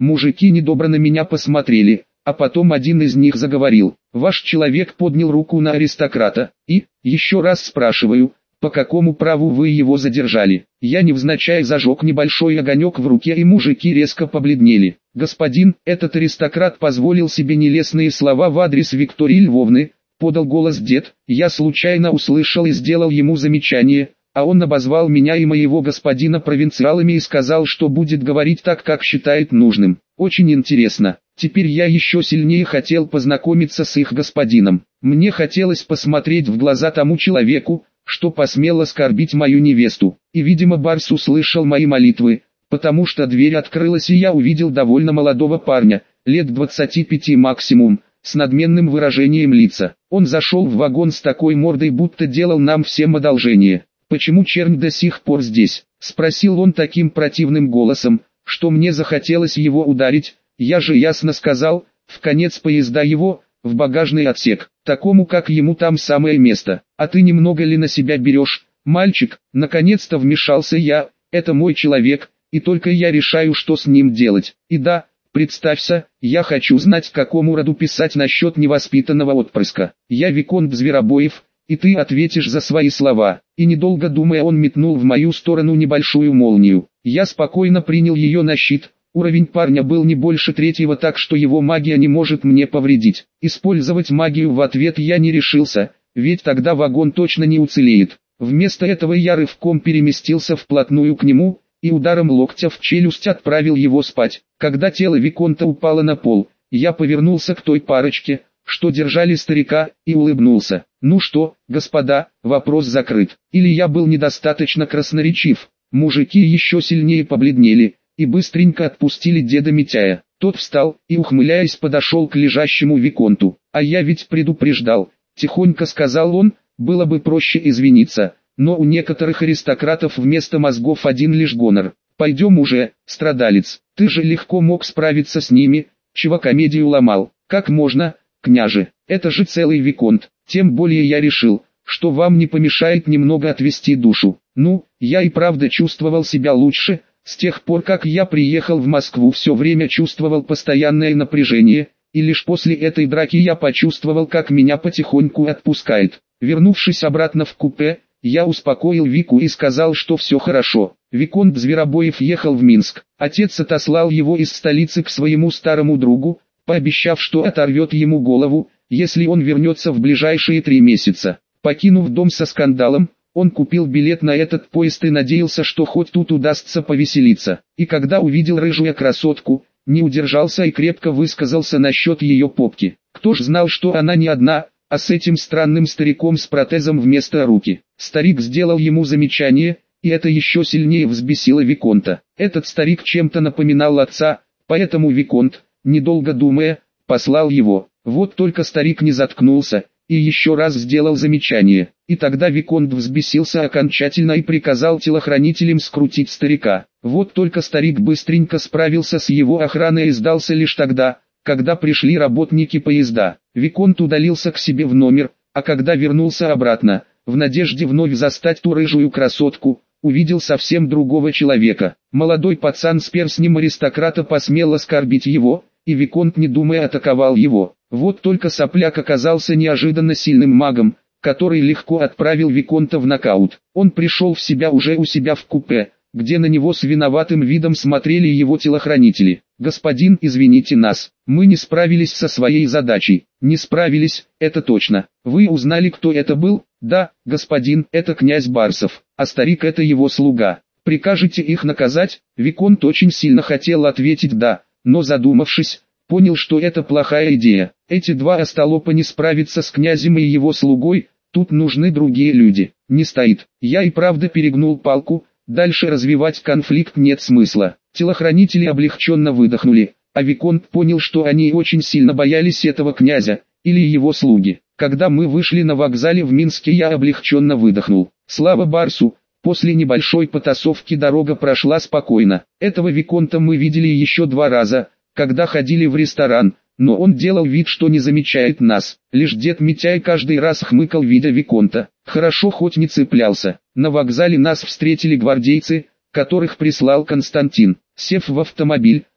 Мужики недобро на меня посмотрели, а потом один из них заговорил. Ваш человек поднял руку на аристократа, и, еще раз спрашиваю, по какому праву вы его задержали? Я невзначай зажег небольшой огонек в руке, и мужики резко побледнели. Господин, этот аристократ позволил себе нелестные слова в адрес Виктории Львовны, подал голос дед. Я случайно услышал и сделал ему замечание, а он обозвал меня и моего господина провинциалами и сказал, что будет говорить так, как считает нужным. Очень интересно. Теперь я еще сильнее хотел познакомиться с их господином. Мне хотелось посмотреть в глаза тому человеку, что посмел оскорбить мою невесту. И видимо Барс услышал мои молитвы, потому что дверь открылась и я увидел довольно молодого парня, лет 25 максимум, с надменным выражением лица. Он зашел в вагон с такой мордой, будто делал нам всем одолжение. «Почему чернь до сих пор здесь?» — спросил он таким противным голосом, что мне захотелось его ударить. Я же ясно сказал, в конец поезда его, в багажный отсек, такому как ему там самое место. А ты немного ли на себя берешь, мальчик? Наконец-то вмешался я, это мой человек, и только я решаю, что с ним делать. И да, представься, я хочу знать, какому роду писать насчет невоспитанного отпрыска. Я виконт Зверобоев, и ты ответишь за свои слова. И недолго думая, он метнул в мою сторону небольшую молнию. Я спокойно принял ее на щит. Уровень парня был не больше 3-го, так что его магия не может мне повредить. Использовать магию в ответ я не решился, ведь тогда вагон точно не уцелеет. Вместо этого я рывком переместился вплотную к нему, и ударом локтя в челюсть отправил его спать. Когда тело виконта упало на пол, я повернулся к той парочке, что держали старика, и улыбнулся. Ну что, господа, вопрос закрыт. Или я был недостаточно красноречив? Мужики еще сильнее побледнели и быстренько отпустили деда Митяя. Тот встал и, ухмыляясь, подошел к лежащему виконту. «А я ведь предупреждал», — тихонько сказал он, — «было бы проще извиниться, но у некоторых аристократов вместо мозгов один лишь гонор. Пойдем уже, страдалец, ты же легко мог справиться с ними, чего комедию ломал. Как можно, княже, это же целый виконт, тем более я решил, что вам не помешает немного отвести душу. Ну, я и правда чувствовал себя лучше. С тех пор, как я приехал в Москву, все время чувствовал постоянное напряжение, и лишь после этой драки я почувствовал, как меня потихоньку отпускает. Вернувшись обратно в купе, я успокоил Вику и сказал, что все хорошо. Виконт Зверобоев ехал в Минск. Отец отослал его из столицы к своему старому другу, пообещав, что оторвет ему голову, если он вернется в ближайшие 3 месяца. Покинув дом со скандалом, он купил билет на этот поезд и надеялся, что хоть тут удастся повеселиться. И когда увидел рыжую красотку, не удержался и крепко высказался насчет ее попки. Кто ж знал, что она не одна, а с этим странным стариком с протезом вместо руки. Старик сделал ему замечание, и это еще сильнее взбесило виконта. Этот старик чем-то напоминал отца, поэтому виконт, недолго думая, послал его. Вот только старик не заткнулся и еще раз сделал замечание. И тогда виконт взбесился окончательно и приказал телохранителям скрутить старика. Вот только старик быстренько справился с его охраной и сдался лишь тогда, когда пришли работники поезда. Виконт удалился к себе в номер, а когда вернулся обратно, в надежде вновь застать ту рыжую красотку, увидел совсем другого человека. Молодой пацан с перстнем аристократа посмел оскорбить его, и виконт, не думая, атаковал его. Вот только сопляк оказался неожиданно сильным магом, который легко отправил виконта в нокаут. Он пришел в себя уже у себя в купе, где на него с виноватым видом смотрели его телохранители. «Господин, извините нас, мы не справились со своей задачей». «Не справились, это точно. Вы узнали, кто это был?» «Да, господин, это князь Барсов, а старик это его слуга. Прикажете их наказать?» Виконт очень сильно хотел ответить «да», но задумавшись, понял, что это плохая идея. Эти два остолопа не справятся с князем и его слугой, тут нужны другие люди. Не стоит. Я и правда перегнул палку, дальше развивать конфликт нет смысла. Телохранители облегченно выдохнули, а виконт понял, что они очень сильно боялись этого князя, или его слуги. Когда мы вышли на вокзале в Минске, я облегченно выдохнул. Слава Барсу, после небольшой потасовки дорога прошла спокойно. Этого виконта мы видели еще 2 раза, когда ходили в ресторан, но он делал вид, что не замечает нас. Лишь дед Митяй каждый раз хмыкал, видя виконта. Хорошо хоть не цеплялся. На вокзале нас встретили гвардейцы, которых прислал Константин. Сев в автомобиль,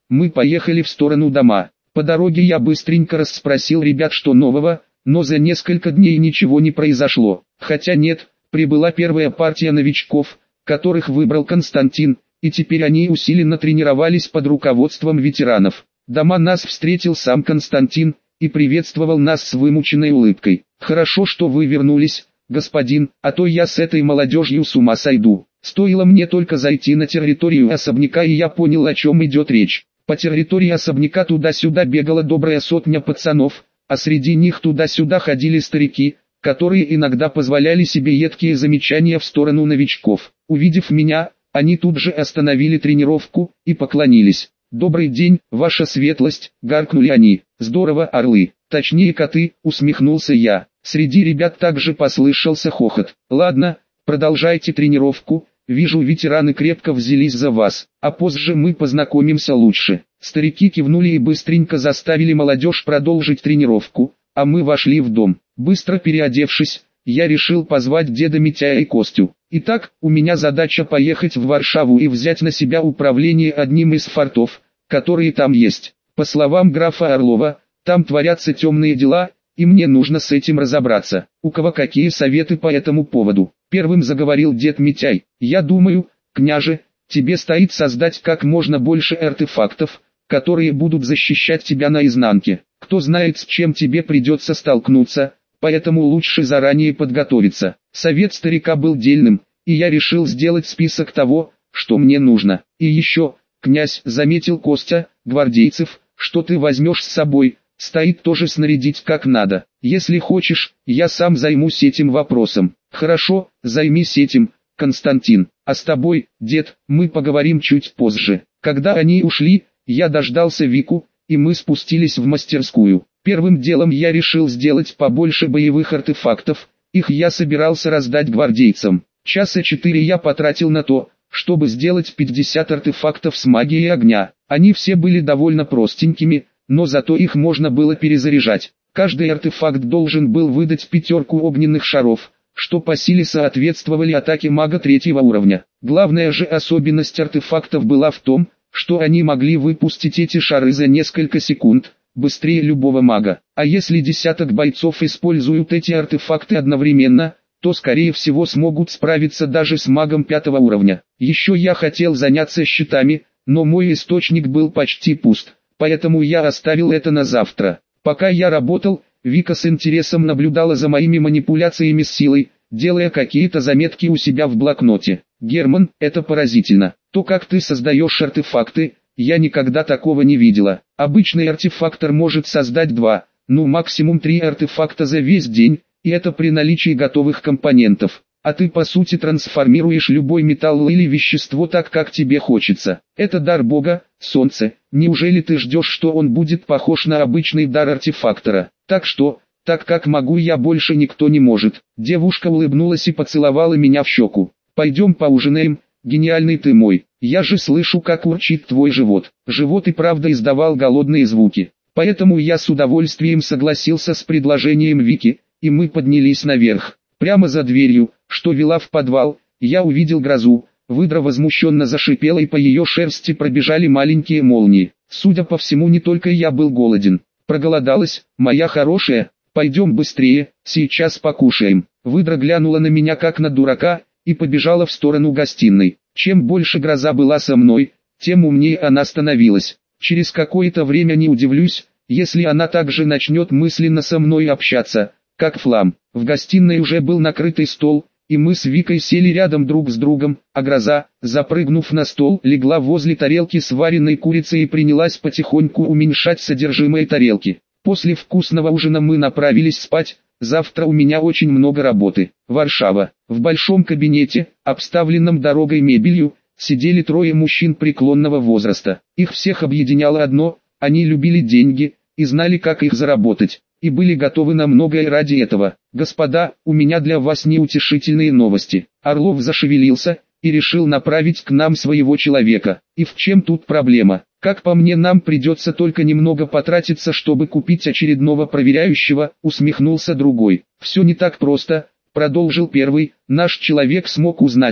мы поехали в сторону дома. По дороге я быстренько расспросил ребят, что нового, но за несколько дней ничего не произошло. Хотя нет, прибыла первая партия новичков, которых выбрал Константин, и теперь они усиленно тренировались под руководством ветеранов. Дома нас встретил сам Константин и приветствовал нас с вымученной улыбкой. «Хорошо, что вы вернулись, господин, а то я с этой молодежью с ума сойду». Стоило мне только зайти на территорию особняка, и я понял, о чем идет речь. По территории особняка туда-сюда бегала добрая сотня пацанов, а среди них туда-сюда ходили старики, которые иногда позволяли себе едкие замечания в сторону новичков. Увидев меня, они тут же остановили тренировку и поклонились. «Добрый день, ваша светлость», — гаркнули они. «Здорово, орлы, точнее коты», — усмехнулся я. Среди ребят также послышался хохот. «Ладно, продолжайте тренировку, вижу, ветераны крепко взялись за вас, а позже мы познакомимся лучше». Старики кивнули и быстренько заставили молодежь продолжить тренировку, а мы вошли в дом. Быстро переодевшись, я решил позвать деда Митяя и Костю. Итак, у меня задача поехать в Варшаву и взять на себя управление одним из фортов, которые там есть. По словам графа Орлова, там творятся темные дела, и мне нужно с этим разобраться. У кого какие советы по этому поводу? Первым заговорил дед Митяй. Я думаю, княже, тебе стоит создать как можно больше артефактов, которые будут защищать тебя наизнанке. Кто знает, с чем тебе придется столкнуться, поэтому лучше заранее подготовиться. Совет старика был дельным, и я решил сделать список того, что мне нужно. И еще, князь, заметил Костя, гвардейцев, что ты возьмешь с собой, стоит тоже снарядить как надо. Если хочешь, я сам займусь этим вопросом. Хорошо, займись этим, Константин. А с тобой, дед, мы поговорим чуть позже. Когда они ушли, я дождался Вику, и мы спустились в мастерскую. Первым делом я решил сделать побольше боевых артефактов, их я собирался раздать гвардейцам. Часа 4 я потратил на то, чтобы сделать 50 артефактов с магией огня. Они все были довольно простенькими, но зато их можно было перезаряжать. Каждый артефакт должен был выдать 5 огненных шаров, что по силе соответствовали атаке мага 3-го уровня. Главная же особенность артефактов была в том, что они могли выпустить эти шары за несколько секунд, быстрее любого мага. А если десяток бойцов используют эти артефакты одновременно, то скорее всего смогут справиться даже с магом 5-го уровня. Еще я хотел заняться щитами, но мой источник был почти пуст, поэтому я оставил это на завтра. Пока я работал, Вика с интересом наблюдала за моими манипуляциями с силой, делая какие-то заметки у себя в блокноте. «Герман, это поразительно. То, как ты создаешь артефакты, я никогда такого не видела. Обычный артефактор может создать 2, ну максимум 3 артефакта за весь день, и это при наличии готовых компонентов. А ты по сути трансформируешь любой металл или вещество так, как тебе хочется. Это дар Бога, солнце. Неужели ты ждешь, что он будет похож на обычный дар артефактора? Так что, так как могу я, больше никто не может». Девушка улыбнулась и поцеловала меня в щеку. «Пойдем поужинаем, гениальный ты мой. Я же слышу, как урчит твой живот». Живот и правда издавал голодные звуки. Поэтому я с удовольствием согласился с предложением Вики, и мы поднялись наверх. Прямо за дверью, что вела в подвал, я увидел Грозу. Выдра возмущенно зашипела, и по ее шерсти пробежали маленькие молнии. Судя по всему, не только я был голоден. «Проголодалась, моя хорошая? Пойдем быстрее, сейчас покушаем». Выдра глянула на меня как на дурака и побежала в сторону гостиной. Чем больше Гроза была со мной, тем умнее она становилась. Через какое-то время не удивлюсь, если она также начнет мысленно со мной общаться, как Флам. В гостиной уже был накрытый стол, и мы с Викой сели рядом друг с другом, а Гроза, запрыгнув на стол, легла возле тарелки с вареной курицей и принялась потихоньку уменьшать содержимое тарелки. После вкусного ужина мы направились спать. Завтра у меня очень много работы. Варшава. В большом кабинете, обставленном дорогой мебелью, сидели 3 мужчин преклонного возраста. Их всех объединяло одно: они любили деньги и знали, как их заработать, и были готовы на многое ради этого. «Господа, у меня для вас неутешительные новости». Орлов зашевелился и решил направить к нам своего человека. «И в чем тут проблема? Как по мне, нам придется только немного потратиться, чтобы купить очередного проверяющего», усмехнулся другой. «Все не так просто», продолжил первый. «Наш человек смог узнать,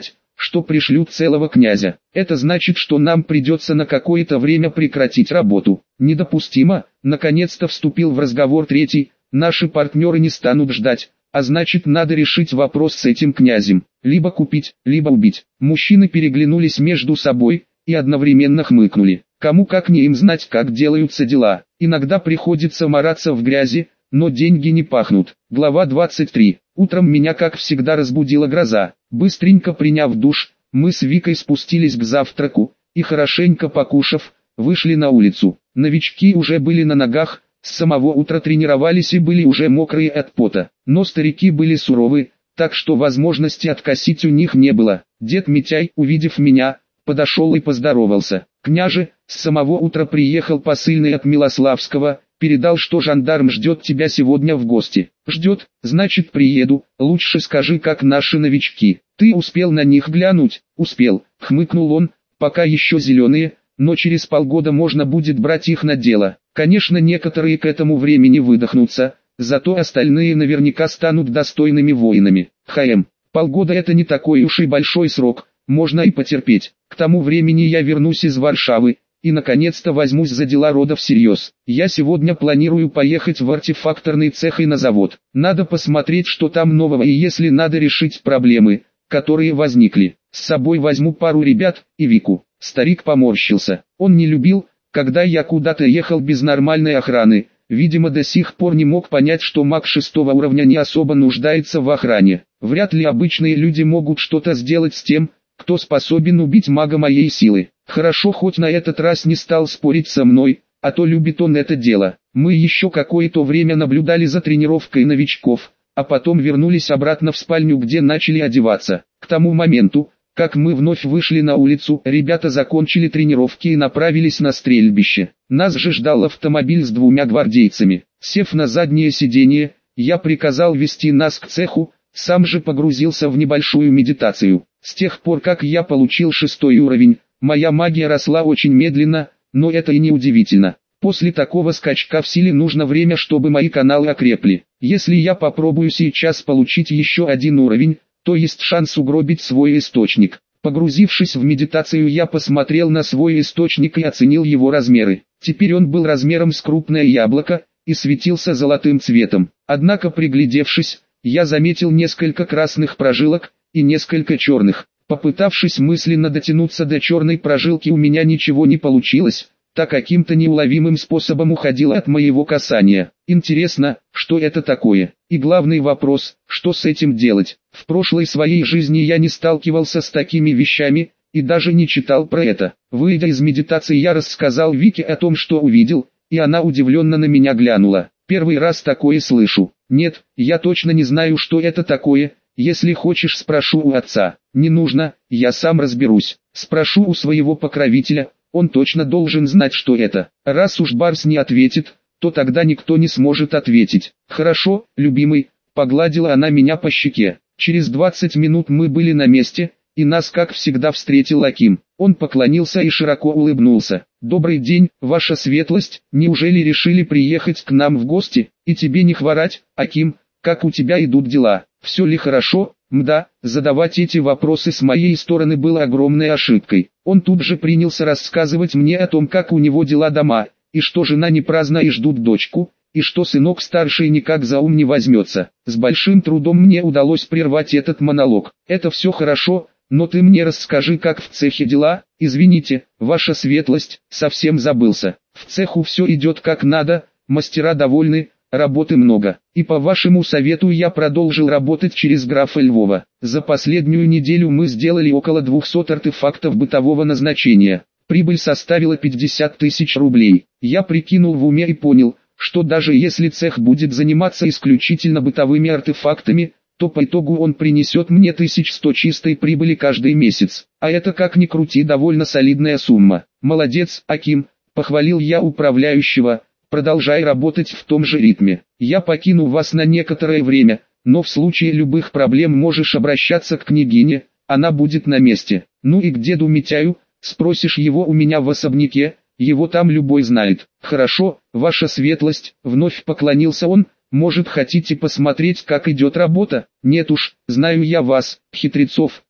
что пришлют целого князя. Это значит, что нам придется на какое-то время прекратить работу. Недопустимо, наконец-то вступил в разговор третий, наши партнеры не станут ждать, а значит надо решить вопрос с этим князем. Либо купить, либо убить. Мужчины переглянулись между собой и одновременно хмыкнули. Кому как не им знать, как делаются дела. Иногда приходится мараться в грязи, но деньги не пахнут. Глава 23. Утром меня как всегда разбудила гроза. Быстренько приняв душ, мы с Викой спустились к завтраку, и хорошенько покушав, вышли на улицу. Новички уже были на ногах, с самого утра тренировались и были уже мокрые от пота. Но старики были суровы, так что возможности откосить у них не было. Дед Митяй, увидев меня, подошел и поздоровался. «Княже, с самого утра приехал посыльный от Милославского, передал, что жандарм ждет тебя сегодня в гости». «Ждет, значит приеду, лучше скажи, как наши новички». «Ты успел на них глянуть?» «Успел», хмыкнул он, «пока еще зеленые, но через полгода можно будет брать их на дело. Конечно, некоторые к этому времени выдохнутся, зато остальные наверняка станут достойными воинами». Полгода это не такой уж и большой срок, можно и потерпеть. К тому времени я вернусь из Варшавы, и наконец-то возьмусь за дела рода всерьез. Я сегодня планирую поехать в артефакторный цех и на завод. Надо посмотреть, что там нового, и если надо решить проблемы, которые возникли. С собой возьму пару ребят и Вику. Старик поморщился. Он не любил, когда я куда-то ехал без нормальной охраны. Видимо, до сих пор не мог понять, что маг 6-го уровня не особо нуждается в охране. Вряд ли обычные люди могут что-то сделать с тем, кто способен убить мага моей силы. Хорошо, хоть на этот раз не стал спорить со мной, а то любит он это дело. Мы еще какое-то время наблюдали за тренировкой новичков, а потом вернулись обратно в спальню, где начали одеваться. К тому моменту, как мы вновь вышли на улицу, ребята закончили тренировки и направились на стрельбище. Нас же ждал автомобиль с 2 гвардейцами. Сев на заднее сиденье, я приказал вести нас к цеху, сам же погрузился в небольшую медитацию. С тех пор, как я получил 6-й уровень, моя магия росла очень медленно, но это и не удивительно. После такого скачка в силе нужно время, чтобы мои каналы окрепли. Если я попробую сейчас получить еще 1 уровень, то есть шанс угробить свой источник. Погрузившись в медитацию, я посмотрел на свой источник и оценил его размеры. Теперь он был размером с крупное яблоко и светился золотым цветом. Однако, приглядевшись, я заметил несколько красных прожилок и несколько черных. Попытавшись мысленно дотянуться до черной прожилки, у меня ничего не получилось, так каким-то неуловимым способом уходила от моего касания. Интересно, что это такое? И главный вопрос, что с этим делать? В прошлой своей жизни я не сталкивался с такими вещами, и даже не читал про это. Выйдя из медитации, я рассказал Вике о том, что увидел, и она удивленно на меня глянула. «Первый раз такое слышу». «Нет, я точно не знаю, что это такое. Если хочешь, спрошу у отца». «Не нужно, я сам разберусь. Спрошу у своего покровителя, он точно должен знать, что это». Раз уж Барс не ответит, то тогда никто не сможет ответить. «Хорошо, любимый», погладила она меня по щеке. Через 20 минут мы были на месте, и нас как всегда встретил Аким. Он поклонился и широко улыбнулся. «Добрый день, ваша светлость, неужели решили приехать к нам в гости? И тебе не хворать, Аким, как у тебя идут дела? Все ли хорошо?» Мда, задавать эти вопросы с моей стороны было огромной ошибкой. Он тут же принялся рассказывать мне о том, как у него дела дома, и что жена не праздна и ждут дочку, и что сынок старший никак за ум не возьмется. С большим трудом мне удалось прервать этот монолог. «Это все хорошо, но ты мне расскажи, как в цехе дела?» «Извините, ваша светлость, совсем забылся. В цеху все идет как надо, мастера довольны, работы много. И по вашему совету я продолжил работать через графа Львова. За последнюю неделю мы сделали около 200 артефактов бытового назначения. Прибыль составила 50 тысяч рублей. Я прикинул в уме и понял, что даже если цех будет заниматься исключительно бытовыми артефактами, то по итогу он принесет мне 1100 чистой прибыли каждый месяц. А это, как ни крути, довольно солидная сумма. Молодец, Аким, похвалил я управляющего. Продолжай работать в том же ритме. Я покину вас на некоторое время, но в случае любых проблем можешь обращаться к княгине, она будет на месте. Ну и к деду Митяю, спросишь его у меня в особняке, его там любой знает. Хорошо, ваша светлость, вновь поклонился он. Может, хотите посмотреть, как идет работа? Нет уж, знаю я вас, хитрецов,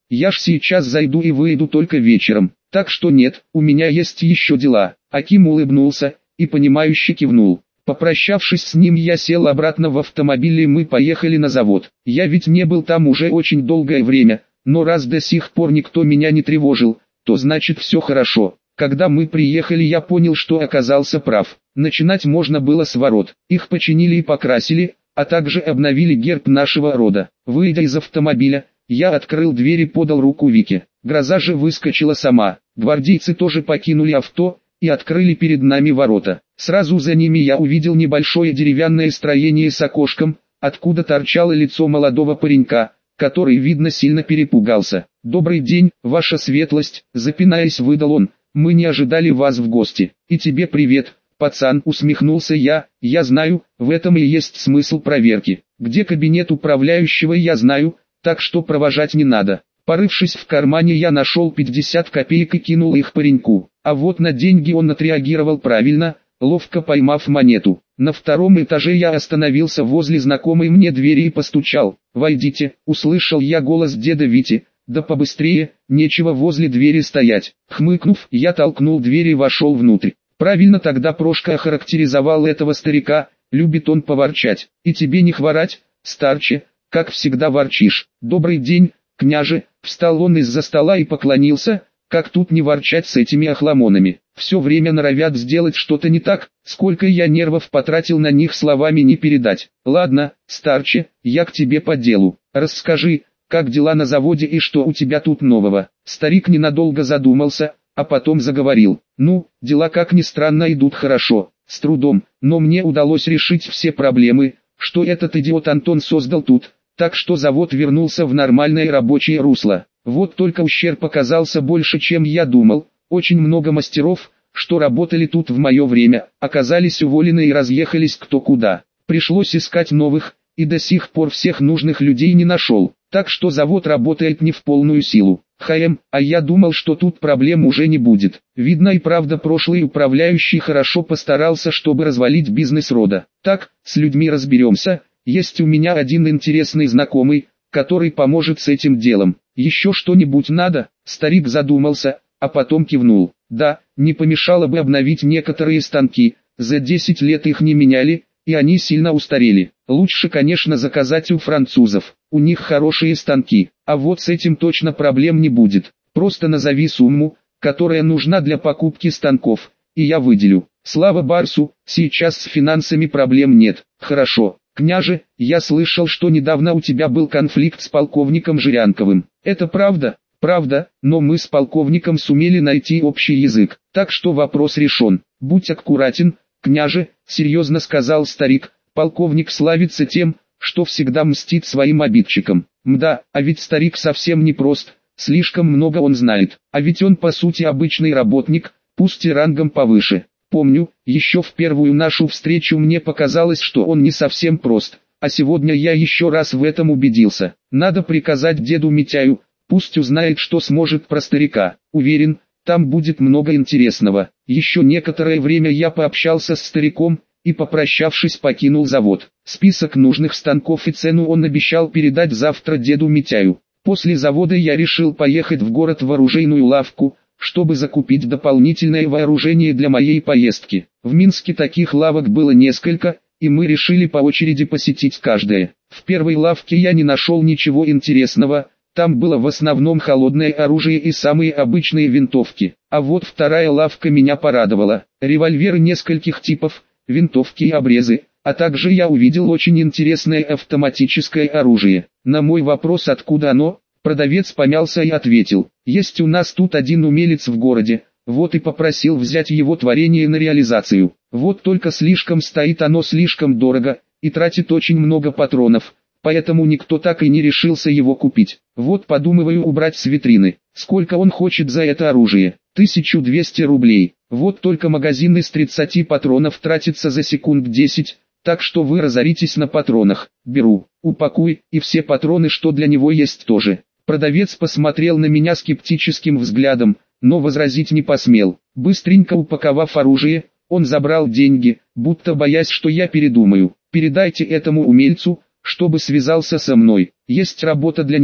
Я ж сейчас зайду и выйду только вечером, так что нет, у меня есть еще дела». Аким улыбнулся и понимающе кивнул. Попрощавшись с ним, я сел обратно в автомобиль и мы поехали на завод. Я ведь не был там уже очень долгое время, но раз до сих пор никто меня не тревожил, то значит все хорошо. Когда мы приехали, я понял, что оказался прав. Начинать можно было с ворот. Их починили и покрасили, а также обновили герб нашего рода. Выйдя из автомобиля, я открыл дверь и подал руку Вике. Гроза же выскочила сама. Гвардейцы тоже покинули авто и открыли перед нами ворота. Сразу за ними я увидел небольшое деревянное строение с окошком, откуда торчало лицо молодого паренька, который, видно, сильно перепугался. «Добрый день, ваша светлость», — запинаясь, выдал он. «Мы не ожидали вас в гости». «И тебе привет, пацан», — усмехнулся я. «Я знаю, в этом и есть смысл проверки. Где кабинет управляющего, я знаю, так что провожать не надо». Порывшись в кармане, я нашел 50 копеек и кинул их пареньку. А вот на деньги он отреагировал правильно, ловко поймав монету. На втором этаже я остановился возле знакомой мне двери и постучал. «Войдите», — услышал я голос деда Вити. «Да побыстрее, нечего возле двери стоять». Хмыкнув, я толкнул дверь и вошел внутрь. Правильно тогда Прошка охарактеризовал этого старика, любит он поворчать. «И тебе не хворать, старче, как всегда ворчишь». «Добрый день, княже», — встал он из-за стола и поклонился. «Как тут не ворчать с этими охламонами? Все время норовят сделать что-то не так, сколько я нервов потратил на них, словами не передать». «Ладно, старче, я к тебе по делу. Расскажи, как дела на заводе и что у тебя тут нового?» Старик ненадолго задумался, а потом заговорил. «Ну, дела, как ни странно, идут хорошо, с трудом, но мне удалось решить все проблемы, что этот идиот Антон создал тут, так что завод вернулся в нормальное рабочее русло. Вот только ущерб оказался больше, чем я думал. Очень много мастеров, что работали тут в мое время, оказались уволены и разъехались кто куда. Пришлось искать новых, и до сих пор всех нужных людей не нашел. Так что завод работает не в полную силу. А я думал, что тут проблем уже не будет. Видно и правда, прошлый управляющий хорошо постарался, чтобы развалить бизнес рода. Так, с людьми разберемся. Есть у меня один интересный знакомый, который поможет с этим делом. Еще что-нибудь надо?» Старик задумался, а потом кивнул. «Да, не помешало бы обновить некоторые станки, за 10 лет их не меняли, и они сильно устарели. Лучше, конечно, заказать у французов, у них хорошие станки, а вот с этим точно проблем не будет. Просто назови сумму, которая нужна для покупки станков, и я выделю. Слава Барсу, сейчас с финансами проблем нет». «Хорошо. Княже, я слышал, что недавно у тебя был конфликт с полковником Жирянковым. Это правда?» «Правда, но мы с полковником сумели найти общий язык, так что вопрос решен. Будь аккуратен, княже», — серьезно сказал старик. «Полковник славится тем, что всегда мстит своим обидчикам. Мда, а ведь старик совсем не прост, слишком много он знает. А ведь он по сути обычный работник, пусть и рангом повыше. Помню, еще в первую нашу встречу мне показалось, что он не совсем прост, а сегодня я еще раз в этом убедился. Надо приказать деду Митяю, пусть узнает, что сможет про старика. Уверен, там будет много интересного». Еще некоторое время я пообщался с стариком, и попрощавшись покинул завод. Список нужных станков и цену он обещал передать завтра деду Митяю. После завода я решил поехать в город в оружейную лавку, чтобы закупить дополнительное вооружение для моей поездки. В Минске таких лавок было несколько, и мы решили по очереди посетить каждая. В первой лавке я не нашел ничего интересного, там было в основном холодное оружие и самые обычные винтовки. А вот вторая лавка меня порадовала. Револьверы нескольких типов, винтовки и обрезы, а также я увидел очень интересное автоматическое оружие. На мой вопрос, откуда оно, продавец помялся и ответил: «Есть у нас тут один умелец в городе, вот и попросил взять его творение на реализацию. Вот только слишком стоит оно слишком дорого, и тратит очень много патронов, поэтому никто так и не решился его купить. Вот подумываю убрать с витрины. Сколько он хочет за это оружие? 1200 рублей. Вот только магазин из 30 патронов тратится за секунд 10, так что вы разоритесь на патронах. Беру, упакуй, и все патроны, что для него есть, тоже». Продавец посмотрел на меня скептическим взглядом, но возразить не посмел. Быстренько упаковав оружие, он забрал деньги, будто боясь, что я передумаю. «Передайте этому умельцу, чтобы связался со мной, есть работа для него».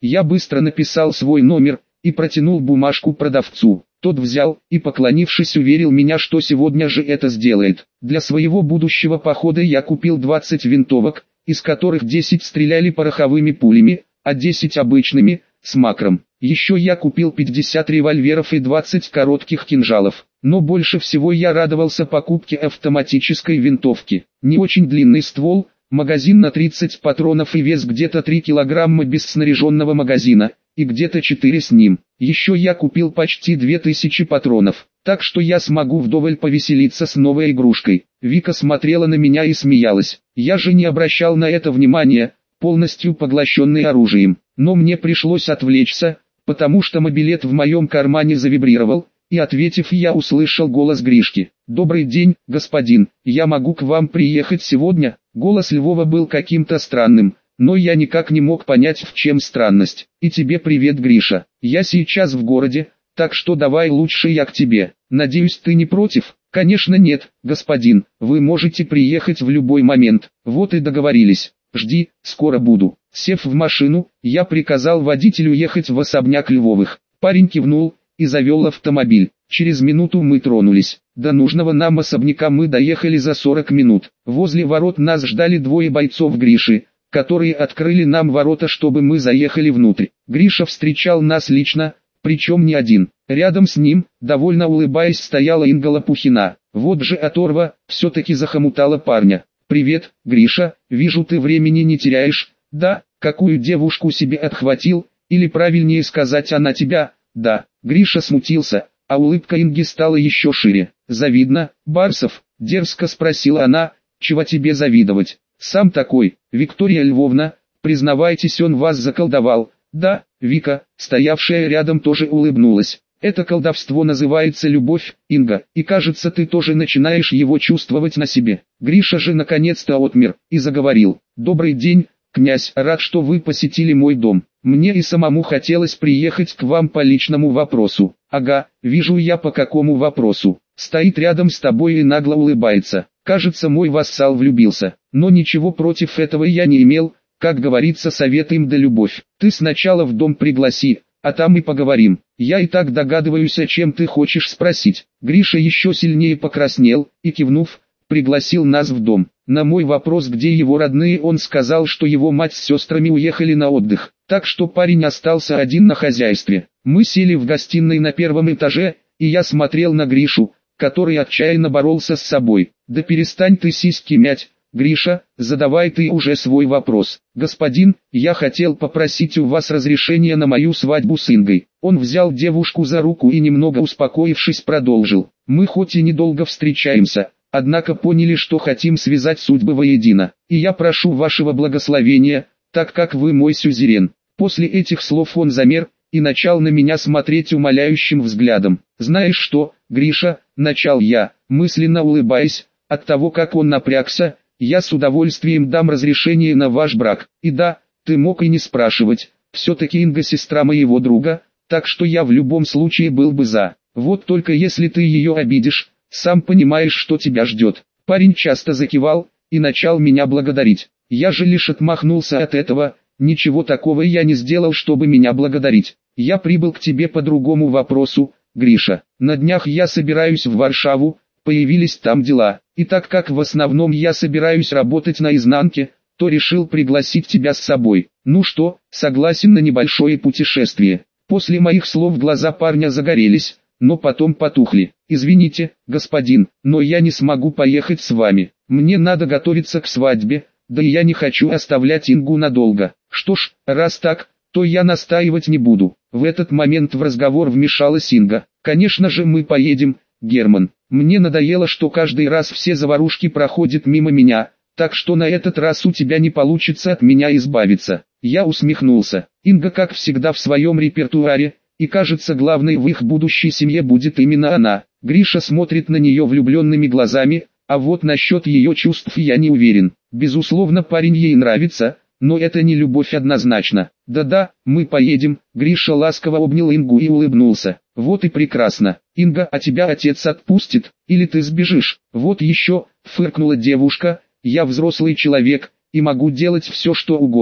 Я быстро написал свой номер и протянул бумажку продавцу. Тот взял и, поклонившись, уверил меня, что сегодня же это сделает. Для своего будущего похода я купил 20 винтовок, из которых 10 стреляли пороховыми пулями, а 10 обычными, с макром. Еще я купил 50 револьверов и 20 коротких кинжалов. Но больше всего я радовался покупке автоматической винтовки. Не очень длинный ствол, магазин на 30 патронов и вес где-то 3 килограмма без снаряженного магазина, и где-то 4 с ним. Еще я купил почти 2000 патронов, так что я смогу вдоволь повеселиться с новой игрушкой. Вика смотрела на меня и смеялась. Я же не обращал на это внимания, полностью поглощенный оружием. Но мне пришлось отвлечься, потому что мобилет в моем кармане завибрировал, и ответив, я услышал голос Гришки. «Добрый день, господин, я могу к вам приехать сегодня?» Голос Львова был каким-то странным, но я никак не мог понять, в чем странность. «И тебе привет, Гриша, я сейчас в городе, так что давай лучше я к тебе. Надеюсь, ты не против?» «Конечно нет, господин, вы можете приехать в любой момент». «Вот и договорились. Жди, скоро буду». Сев в машину, я приказал водителю ехать в особняк Львовых. Парень кивнул и завел автомобиль. Через минуту мы тронулись. До нужного нам особняка мы доехали за 40 минут. Возле ворот нас ждали двое бойцов Гриши, которые открыли нам ворота, чтобы мы заехали внутрь. Гриша встречал нас лично, причем не один. Рядом с ним, довольно улыбаясь, стояла Инга Лопухина. Вот же оторва, все-таки захомутала парня. «Привет, Гриша, вижу, ты времени не теряешь». «Да, какую девушку себе отхватил, или правильнее сказать, она тебя?» «Да». Гриша смутился, а улыбка Инги стала еще шире. «Завидно, Барсов?» — дерзко спросила она. «Чего тебе завидовать? Сам такой, Виктория Львовна, признавайтесь, он вас заколдовал». «Да». Вика, стоявшая рядом, тоже улыбнулась. «Это колдовство называется любовь, Инга, и кажется, ты тоже начинаешь его чувствовать на себе». Гриша же наконец-то отмер и заговорил. «Добрый день, князь, рад, что вы посетили мой дом. Мне и самому хотелось приехать к вам по личному вопросу». «Ага, вижу я, по какому вопросу». Стоит рядом с тобой и нагло улыбается. «Кажется, мой вассал влюбился. Но ничего против этого я не имел, как говорится, совет им да любовь. Ты сначала в дом пригласи, а там и поговорим. Я и так догадываюсь, о чем ты хочешь спросить». Гриша еще сильнее покраснел и, кивнув, пригласил нас в дом. На мой вопрос, где его родные, он сказал, что его мать с сестрами уехали на отдых, так что парень остался один на хозяйстве. Мы сели в гостиной на первом этаже, и я смотрел на Гришу, который отчаянно боролся с собой. «Да перестань ты сиськи мять, Гриша, задавай ты уже свой вопрос». «Господин, я хотел попросить у вас разрешения на мою свадьбу с Ингой». Он взял девушку за руку и, немного успокоившись, продолжил. «Мы хоть и недолго встречаемся, однако поняли, что хотим связать судьбы воедино, и я прошу вашего благословения, так как вы мой сюзерен». После этих слов он замер и начал на меня смотреть умоляющим взглядом. «Знаешь что, Гриша», — начал я, мысленно улыбаясь, от того, как он напрягся, «я с удовольствием дам разрешение на ваш брак. И да, ты мог и не спрашивать, все-таки Инга сестра моего друга, так что я в любом случае был бы за. Вот только если ты ее обидишь, сам понимаешь, что тебя ждет». Парень часто закивал и начал меня благодарить. Я же лишь отмахнулся от этого. «Ничего такого я не сделал, чтобы меня благодарить. Я прибыл к тебе по другому вопросу, Гриша. На днях я собираюсь в Варшаву, появились там дела, и так как в основном я собираюсь работать на изнанке, то решил пригласить тебя с собой. Ну что, согласен на небольшое путешествие?» После моих слов глаза парня загорелись, но потом потухли. «Извините, господин, но я не смогу поехать с вами. Мне надо готовиться к свадьбе, да и я не хочу оставлять Ингу надолго». «Что ж, раз так, то я настаивать не буду». В этот момент в разговор вмешалась Инга. «Конечно же мы поедем, Герман. Мне надоело, что каждый раз все заварушки проходят мимо меня, так что на этот раз у тебя не получится от меня избавиться». Я усмехнулся. Инга, как всегда, в своем репертуаре, и кажется, главной в их будущей семье будет именно она. Гриша смотрит на нее влюбленными глазами, а вот насчет ее чувств я не уверен. Безусловно, парень ей нравится, но это не любовь однозначно. «Да-да, мы поедем», — Гриша ласково обнял Ингу и улыбнулся. «Вот и прекрасно. Инга, а тебя отец отпустит, или ты сбежишь?» «Вот еще», — фыркнула девушка, «я взрослый человек, и могу делать все, что угодно,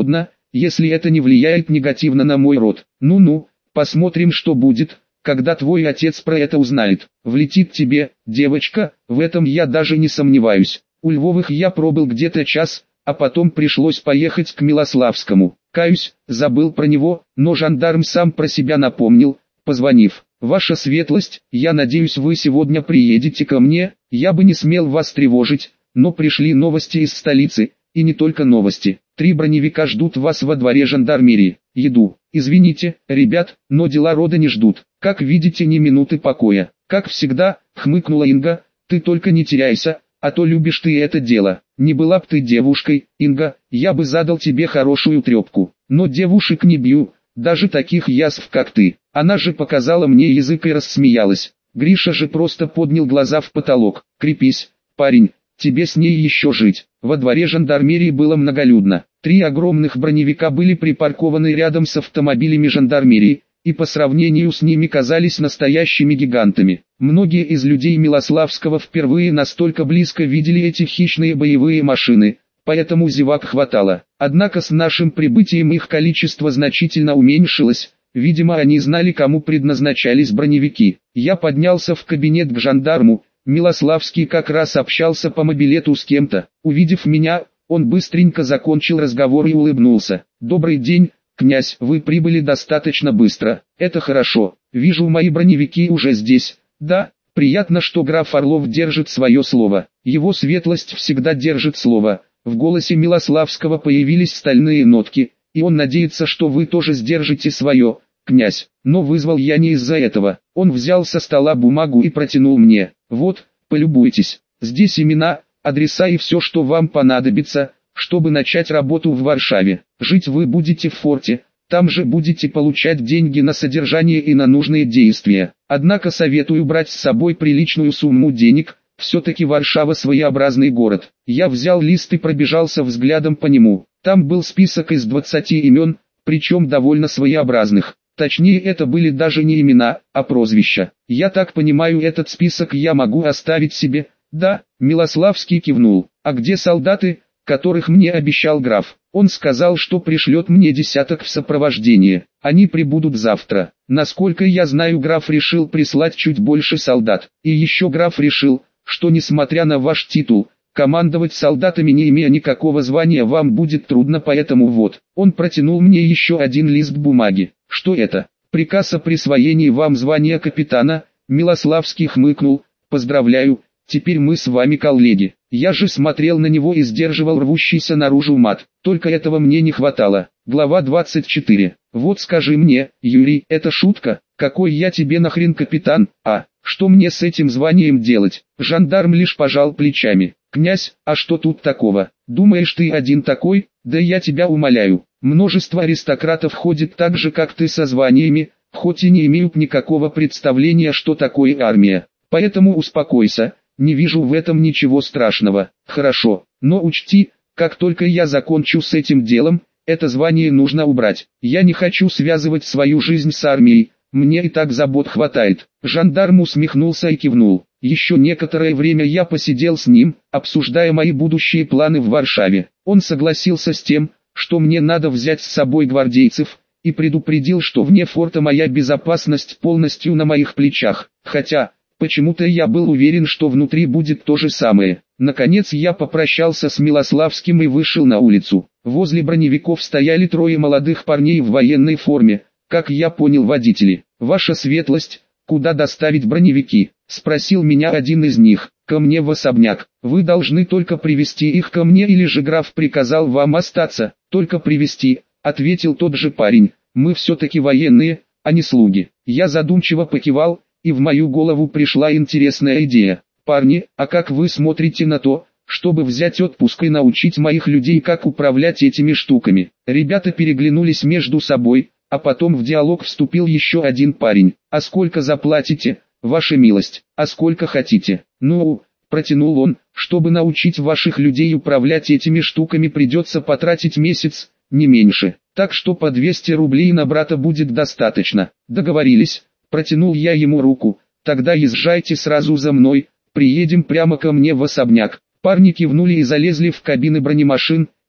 если это не влияет негативно на мой род. Ну-ну, посмотрим, что будет, когда твой отец про это узнает. Влетит тебе, девочка, в этом я даже не сомневаюсь. У Львовых я пробыл где-то час, а потом пришлось поехать к Милославскому. Каюсь, забыл про него, но жандарм сам про себя напомнил, позвонив. «Ваша светлость, я надеюсь, вы сегодня приедете ко мне, я бы не смел вас тревожить, но пришли новости из столицы, и не только новости. 3 броневика ждут вас во дворе жандармерии. Еду. Извините, ребят, но дела рода не ждут. Как видите, ни минуты покоя. Как всегда», хмыкнула Инга, «ты только не теряйся, а то любишь ты это дело. Не была б ты девушкой, Инга, я бы задал тебе хорошую трепку. Но девушек не бью, даже таких язв, как ты». Она же показала мне язык и рассмеялась. Гриша же просто поднял глаза в потолок. «Крепись, парень, тебе с ней еще жить». Во дворе жандармерии было многолюдно. 3 огромных броневика были припаркованы рядом с автомобилями жандармерии, и по сравнению с ними казались настоящими гигантами. Многие из людей Милославского впервые настолько близко видели эти хищные боевые машины, поэтому зевак хватало. Однако с нашим прибытием их количество значительно уменьшилось. Видимо, они знали, кому предназначались броневики. Я поднялся в кабинет к жандарму. Милославский как раз общался по мобилету с кем-то. Увидев меня, он быстренько закончил разговор и улыбнулся. «Добрый день, князь, вы прибыли достаточно быстро. Это хорошо. Вижу, мои броневики уже здесь. Да, приятно, что граф Орлов держит свое слово. Его светлость всегда держит слово». В голосе Милославского появились стальные нотки. «И он надеется, что вы тоже сдержите свое, князь. Но вызвал я не из-за этого». Он взял со стола бумагу и протянул мне. «Вот, полюбуйтесь. Здесь имена, адреса и все, что вам понадобится, чтобы начать работу в Варшаве. Жить вы будете в форте, там же будете получать деньги на содержание и на нужные действия. Однако советую брать с собой приличную сумму денег, все-таки Варшава своеобразный город». Я взял лист и пробежался взглядом по нему. Там был список из 20 имен, причем довольно своеобразных. Точнее, это были даже не имена, а прозвища. «Я так понимаю, этот список я могу оставить себе?» «Да», Милославский кивнул. «А где солдаты, которых мне обещал граф?» «Он сказал, что пришлет мне десяток в сопровождение. Они прибудут завтра. Насколько я знаю, граф решил прислать чуть больше солдат. И еще граф решил, что несмотря на ваш титул, командовать солдатами, не имея никакого звания, вам будет трудно, поэтому вот». Он протянул мне еще один лист бумаги. «Что это?» «Приказ о присвоении вам звания капитана». Милославский хмыкнул. «Поздравляю, теперь мы с вами коллеги». Я же смотрел на него и сдерживал рвущийся наружу мат. Только этого мне не хватало. Глава 24. «Вот скажи мне, Юрий, это шутка? Какой я тебе нахрен капитан, а? Что мне с этим званием делать?» Жандарм лишь пожал плечами. «Князь, а что тут такого? Думаешь, ты один такой? Да я тебя умоляю. Множество аристократов ходит так же, как ты, со званиями, хоть и не имеют никакого представления, что такое армия. Поэтому успокойся, не вижу в этом ничего страшного». «Хорошо, но учти, как только я закончу с этим делом, это звание нужно убрать. Я не хочу связывать свою жизнь с армией, мне и так забот хватает». Жандарм усмехнулся и кивнул. Еще некоторое время я посидел с ним, обсуждая мои будущие планы в Варшаве. Он согласился с тем, что мне надо взять с собой гвардейцев, и предупредил, что вне форта моя безопасность полностью на моих плечах. Хотя, почему-то я был уверен, что внутри будет то же самое. Наконец я попрощался с Милославским и вышел на улицу. Возле броневиков стояли 3 молодых парней в военной форме, как я понял, водители. «Ваша светлость, куда доставить броневики?» — спросил меня один из них. «Ко мне в особняк. Вы должны только привезти их ко мне, или же граф приказал вам остаться?» «Только привезти», — ответил тот же парень. «Мы все-таки военные, а не слуги». Я задумчиво покивал, и в мою голову пришла интересная идея. «Парни, а как вы смотрите на то, чтобы взять отпуск и научить моих людей, как управлять этими штуками?» Ребята переглянулись между собой, а потом в диалог вступил еще один парень. «А сколько заплатите, ваша милость?» «А сколько хотите?» «Ну...» — протянул он, «чтобы научить ваших людей управлять этими штуками, придется потратить месяц, не меньше. Так что по 200 рублей на брата будет достаточно». «Договорились», — протянул я ему руку. «Тогда езжайте сразу за мной, приедем прямо ко мне в особняк». Парни кивнули и залезли в кабины бронемашин.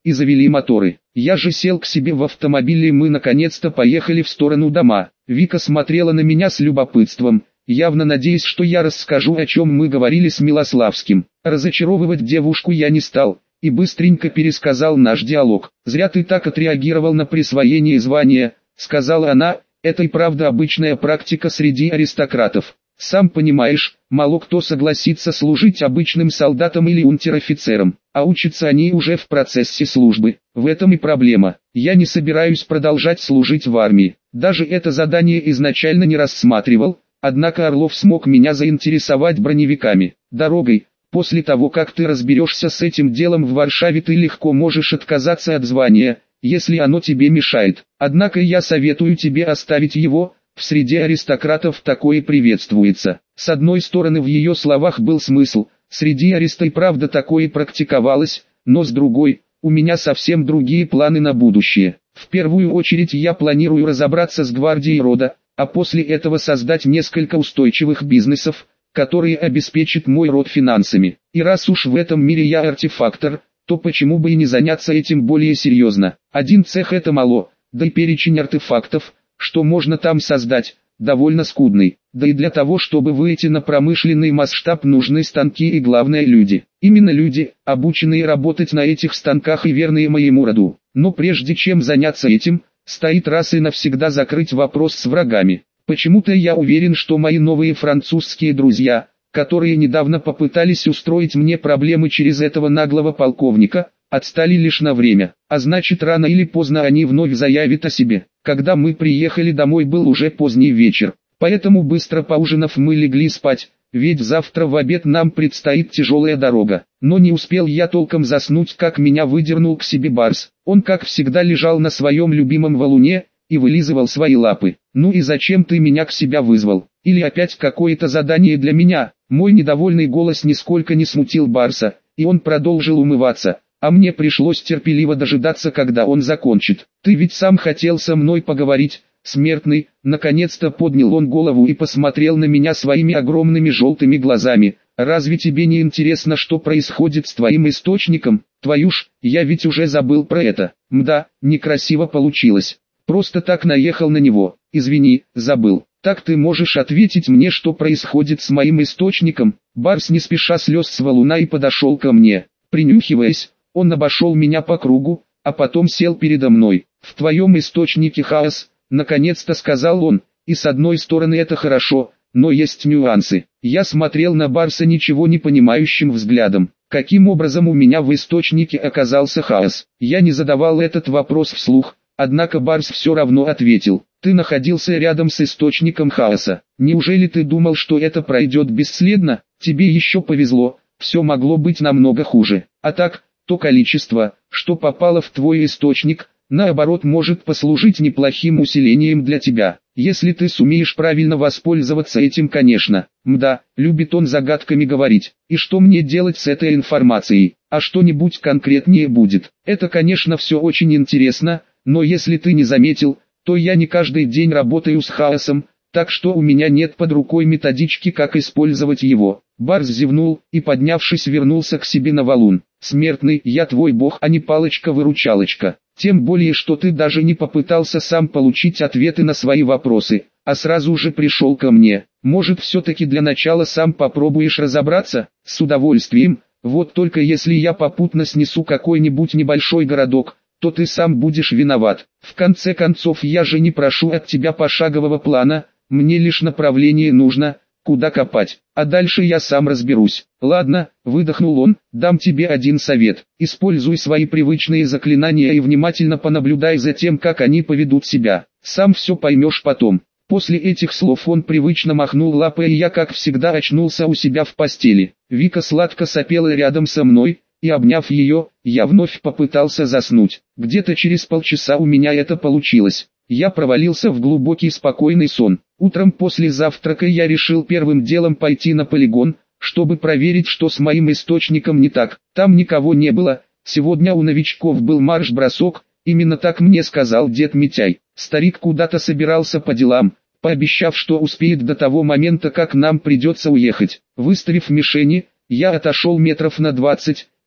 и завели моторы. Я же сел к себе в автомобиль, и мы наконец-то поехали в сторону дома. Вика смотрела на меня с любопытством, явно надеясь, что я расскажу, о чем мы говорили с Милославским. Разочаровывать девушку я не стал и быстренько пересказал наш диалог. «Зря ты так отреагировал на присвоение звания», — сказала она, — «это и правда обычная практика среди аристократов. Сам понимаешь, мало кто согласится служить обычным солдатом или унтер-офицером, а учатся они уже в процессе службы. В этом и проблема. Я не собираюсь продолжать служить в армии. Даже это задание изначально не рассматривал, однако Орлов смог меня заинтересовать броневиками. Дорогой, после того как ты разберешься с этим делом в Варшаве, ты легко можешь отказаться от звания, если оно тебе мешает. Однако я советую тебе оставить его. В среде аристократов такое приветствуется». С одной стороны, в ее словах был смысл, среди ариста и правда такое практиковалось, но с другой, у меня совсем другие планы на будущее. В первую очередь я планирую разобраться с гвардией рода, а после этого создать несколько устойчивых бизнесов, которые обеспечат мой род финансами. И раз уж в этом мире я артефактор, то почему бы и не заняться этим более серьезно. Один цех это мало, да и перечень артефактов, что можно там создать, довольно скудный. Да и для того, чтобы выйти на промышленный масштаб, нужны станки и, главное, люди. Именно люди, обученные работать на этих станках и верные моему роду. Но прежде чем заняться этим, стоит раз и навсегда закрыть вопрос с врагами. Почему-то я уверен, что мои новые французские друзья, которые недавно попытались устроить мне проблемы через этого наглого полковника, отстали лишь на время, а значит, рано или поздно они вновь заявят о себе. Когда мы приехали домой, был уже поздний вечер, поэтому быстро поужинав мы легли спать, ведь завтра в обед нам предстоит тяжелая дорога. Но не успел я толком заснуть, как меня выдернул к себе Барс. Он как всегда лежал на своем любимом валуне и вылизывал свои лапы. «Ну и зачем ты меня к себе вызвал? Или опять какое-то задание для меня?» Мой недовольный голос нисколько не смутил Барса, и он продолжил умываться. А мне пришлось терпеливо дожидаться, когда он закончит. «Ты ведь сам хотел со мной поговорить, смертный». Наконец-то поднял он голову и посмотрел на меня своими огромными желтыми глазами. «Разве тебе не интересно, что происходит с твоим источником? Твою ж, я ведь уже забыл про это». Мда, некрасиво получилось. Просто так наехал на него. «Извини, забыл. Так ты можешь ответить мне, что происходит с моим источником?» Барс не спеша слез с валуна и подошел ко мне. Принюхиваясь, он обошел меня по кругу, а потом сел передо мной. «В твоем источнике хаос», — наконец-то сказал он, — «и с одной стороны это хорошо, но есть нюансы». Я смотрел на Барса ничего не понимающим взглядом. Каким образом у меня в источнике оказался хаос? Я не задавал этот вопрос вслух, однако Барс все равно ответил. «Ты находился рядом с источником хаоса. Неужели ты думал, что это пройдет бесследно? Тебе еще повезло, все могло быть намного хуже. А так, то количество, что попало в твой источник, наоборот может послужить неплохим усилением для тебя, если ты сумеешь правильно воспользоваться этим, конечно». Мда, любит он загадками говорить. «И что мне делать с этой информацией? А что-нибудь конкретнее будет?» «Это, конечно, все очень интересно, но если ты не заметил, то я не каждый день работаю с хаосом, так что у меня нет под рукой методички, как использовать его». Барс зевнул и, поднявшись, вернулся к себе на валун. «Смертный, я твой бог, а не палочка-выручалочка. Тем более, что ты даже не попытался сам получить ответы на свои вопросы, а сразу же пришел ко мне. Может, все-таки для начала сам попробуешь разобраться?» «С удовольствием, вот только если я попутно снесу какой-нибудь небольшой городок, то ты сам будешь виноват. В конце концов, я же не прошу от тебя пошагового плана, мне лишь направление нужно, куда копать, а дальше я сам разберусь». «Ладно», — выдохнул он, — «дам тебе один совет. Используй свои привычные заклинания и внимательно понаблюдай за тем, как они поведут себя. Сам все поймешь потом». После этих слов он привычно махнул лапой, и я, как всегда, очнулся у себя в постели. Вика сладко сопела рядом со мной, и, обняв ее, я вновь попытался заснуть. Где-то через полчаса у меня это получилось. Я провалился в глубокий спокойный сон. Утром после завтрака я решил первым делом пойти на полигон, чтобы проверить, что с моим источником не так. Там никого не было. Сегодня у новичков был марш-бросок, именно так мне сказал дед Митяй. Старик куда-то собирался по делам, пообещав, что успеет до того момента, как нам придется уехать. Выставив мишени, я отошел метров на 20,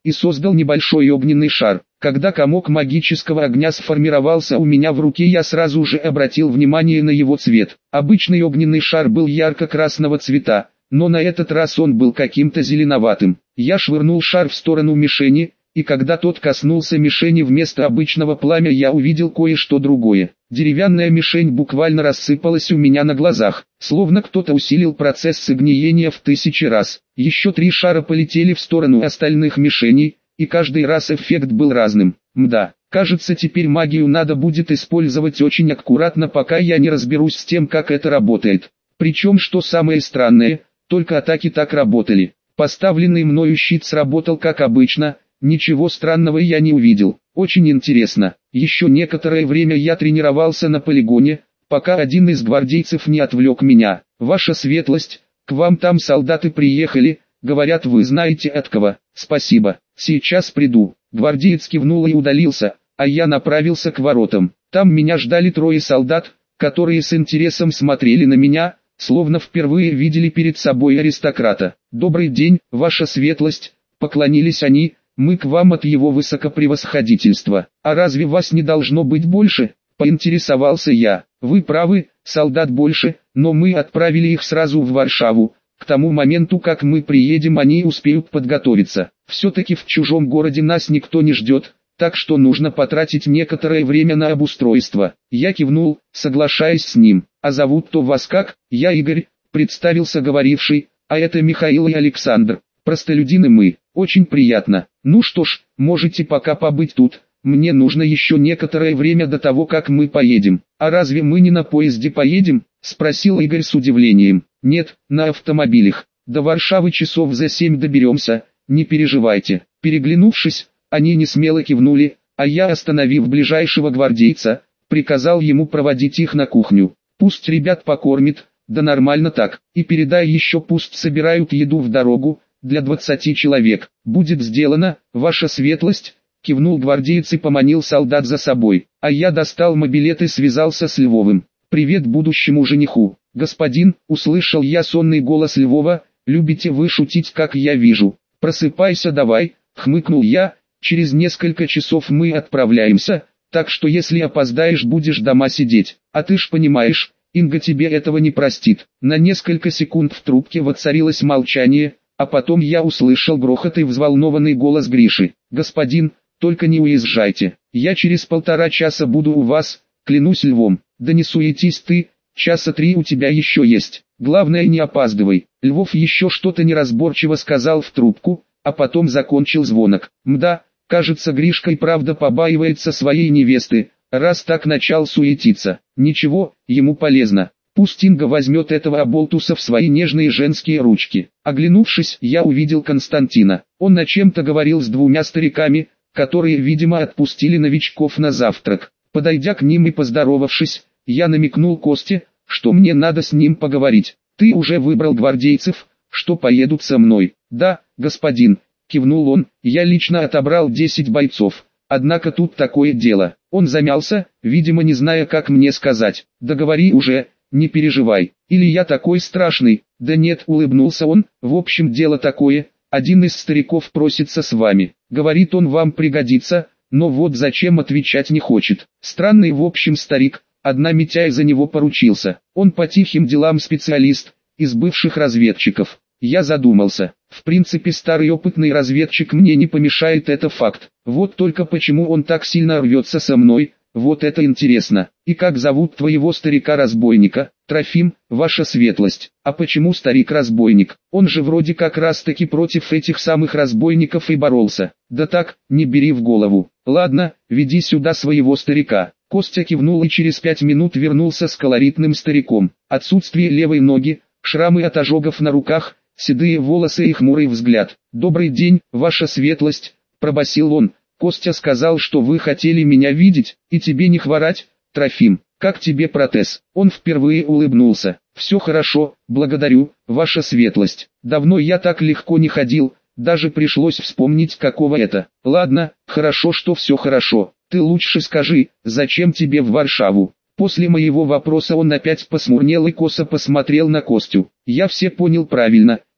и создал небольшой огненный шар. Когда комок магического огня сформировался у меня в руке, я сразу же обратил внимание на его цвет. Обычный огненный шар был ярко-красного цвета, но на этот раз он был каким-то зеленоватым. Я швырнул шар в сторону мишени, и когда тот коснулся мишени, вместо обычного пламя я увидел кое-что другое. Деревянная мишень буквально рассыпалась у меня на глазах, словно кто-то усилил процесс гниения в 1000 раз. Еще 3 шара полетели в сторону остальных мишеней, и каждый раз эффект был разным. Мда, кажется, теперь магию надо будет использовать очень аккуратно, пока я не разберусь с тем, как это работает. Причем, что самое странное, только атаки так работали. Поставленный мною щит сработал как обычно, ничего странного я не увидел. Очень интересно. Еще некоторое время я тренировался на полигоне, пока один из гвардейцев не отвлек меня. «Ваша светлость, к вам там солдаты приехали, говорят, вы знаете от кого». «Спасибо, сейчас приду». Гвардеец кивнул и удалился, а я направился к воротам. Там меня ждали 3 солдат, которые с интересом смотрели на меня, словно впервые видели перед собой аристократа. «Добрый день, ваша светлость», — поклонились они, — «мы к вам от его высокопревосходительства». «А разве вас не должно быть больше?» — поинтересовался я. «Вы правы, солдат больше, но мы отправили их сразу в Варшаву. К тому моменту, как мы приедем, они успеют подготовиться. Все-таки в чужом городе нас никто не ждет, так что нужно потратить некоторое время на обустройство». Я кивнул, соглашаясь с ним. «А зовут-то вас как?» «Я Игорь», — представился говоривший, «а это Михаил и Александр. Простолюдины мы. Очень приятно. Ну что ж, можете пока побыть тут. Мне нужно еще некоторое время до того, как мы поедем». «А разве мы не на поезде поедем?» — спросил Игорь с удивлением. «Нет, на автомобилях. До Варшавы часов за 7 доберемся, не переживайте». Переглянувшись, они несмело кивнули, а я, остановив ближайшего гвардейца, приказал ему проводить их на кухню. «Пусть ребят покормит, да нормально так, и передай еще, пусть собирают еду в дорогу, для 20 человек». «Будет сделано, ваша светлость», — кивнул гвардеец и поманил солдат за собой. А я достал мобилет и связался с Львовым. «Привет будущему жениху». «Господин», — услышал я сонный голос Львова, — «любите вы шутить, как я вижу». «Просыпайся давай», — хмыкнул я, — «через несколько часов мы отправляемся, так что если опоздаешь, будешь дома сидеть. А ты ж понимаешь, Инга тебе этого не простит». На несколько секунд в трубке воцарилось молчание, а потом я услышал грохот и взволнованный голос Гриши. «Господин, только не уезжайте, я через 1,5 часа буду у вас, клянусь Львом». «Да не суетись ты, часа 3 у тебя еще есть, главное не опаздывай». Львов еще что-то неразборчиво сказал в трубку, а потом закончил звонок. Мда, кажется, Гришка и правда побаивается своей невесты, раз так начал суетиться. Ничего, ему полезно. Пусть Инга возьмет этого оболтуса в свои нежные женские ручки. Оглянувшись, я увидел Константина. Он о чем-то говорил с 2 стариками, которые, видимо, отпустили новичков на завтрак. Подойдя к ним и поздоровавшись, я намекнул Косте, что мне надо с ним поговорить. «Ты уже выбрал гвардейцев, что поедут со мной?» «Да, господин», — кивнул он, — «я лично отобрал 10 бойцов. Однако тут такое дело». Он замялся, видимо, не зная, как мне сказать. «Да говори уже, не переживай. Или я такой страшный?» «Да нет», — улыбнулся он, — «в общем дело такое, один из стариков просится с вами. Говорит, он вам пригодится, но вот зачем отвечать не хочет. Странный в общем старик, одна Митяй за него поручился. Он по тихим делам специалист, из бывших разведчиков». Я задумался. В принципе, старый опытный разведчик мне не помешает, это факт. Вот только почему он так сильно рвется со мной, вот это интересно. «И как зовут твоего старика-разбойника?» «Трофим, ваша светлость». «А почему старик-разбойник? Он же вроде как раз-таки против этих самых разбойников и боролся». «Да так, не бери в голову. Ладно, веди сюда своего старика». Костя кивнул и через 5 минут вернулся с колоритным стариком. Отсутствие левой ноги, шрамы от ожогов на руках, седые волосы и хмурый взгляд. «Добрый день, ваша светлость», — пробасил он. «Костя сказал, что вы хотели меня видеть, и тебе не хворать, Трофим. Как тебе протез?» Он впервые улыбнулся. «Все хорошо, благодарю, ваша светлость. Давно я так легко не ходил, даже пришлось вспомнить, какого это». «Ладно, хорошо, что все хорошо. Ты лучше скажи, зачем тебе в Варшаву?» После моего вопроса он опять посмурнел и косо посмотрел на Костю. «Я все понял правильно,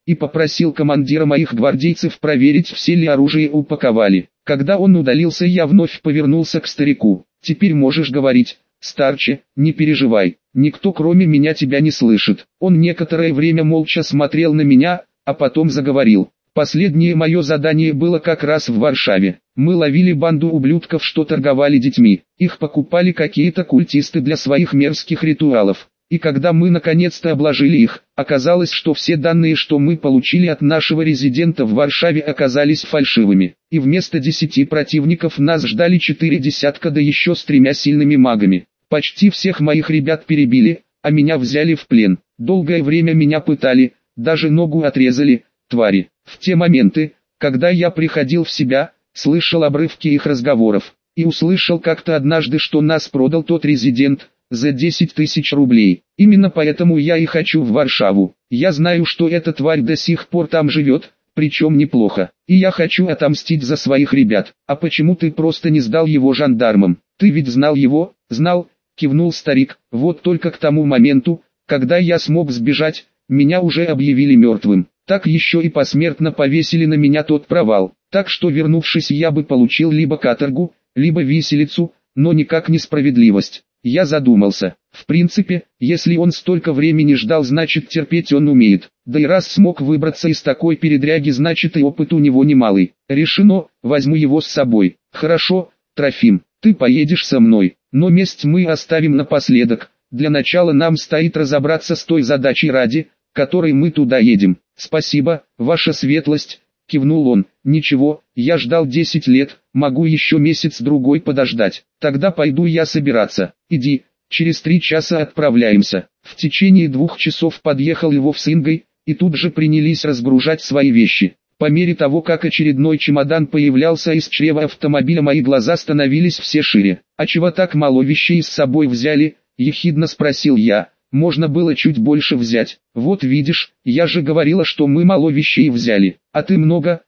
и попросил командира моих гвардейцев проверить, все ли оружие упаковали. Когда он удалился, я вновь повернулся к старику. «Теперь можешь говорить, старче, не переживай, никто кроме меня тебя не слышит». Он некоторое время молча смотрел на меня, а потом заговорил. «Последнее мое задание было как раз в Варшаве. Мы ловили банду ублюдков, что торговали детьми. Их покупали какие-то культисты для своих мерзких ритуалов. И когда мы наконец-то обложили их, оказалось, что все данные, что мы получили от нашего резидента в Варшаве, оказались фальшивыми. И вместо 10 противников нас ждали 4 десятка, да еще с 3 сильными магами. Почти всех моих ребят перебили, а меня взяли в плен. Долгое время меня пытали, даже ногу отрезали, твари. В те моменты, когда я приходил в себя, слышал обрывки их разговоров. И услышал как-то однажды, что нас продал тот резидент за 10 тысяч рублей. Именно поэтому я и хочу в Варшаву. Я знаю, что эта тварь до сих пор там живет, причем неплохо. И я хочу отомстить за своих ребят. А почему ты просто не сдал его жандармам? Ты ведь знал его?» «Знал», кивнул старик. «Вот только к тому моменту, когда я смог сбежать, меня уже объявили мертвым. Так еще и посмертно повесили на меня тот провал. Так что, вернувшись, я бы получил либо каторгу, либо виселицу, но никак не справедливость». Я задумался. В принципе, если он столько времени ждал, значит терпеть он умеет. Да и раз смог выбраться из такой передряги, значит и опыт у него немалый. Решено, возьму его с собой. «Хорошо, Трофим, ты поедешь со мной, но месть мы оставим напоследок. Для начала нам стоит разобраться с той задачей, ради которой мы туда едем». «Спасибо, ваша светлость», кивнул он. «Ничего, я ждал 10 лет, могу еще месяц-другой подождать. Тогда пойду я собираться. Иди, через 3 часа отправляемся». В течение 2 часов подъехал Львов с Ингой, и тут же принялись разгружать свои вещи. По мере того, как очередной чемодан появлялся из чрева автомобиля, мои глаза становились все шире. «А чего так мало вещей с собой взяли?» – ехидно спросил я. «Можно было чуть больше взять. Вот видишь, я же говорила, что мы мало вещей взяли, а ты много».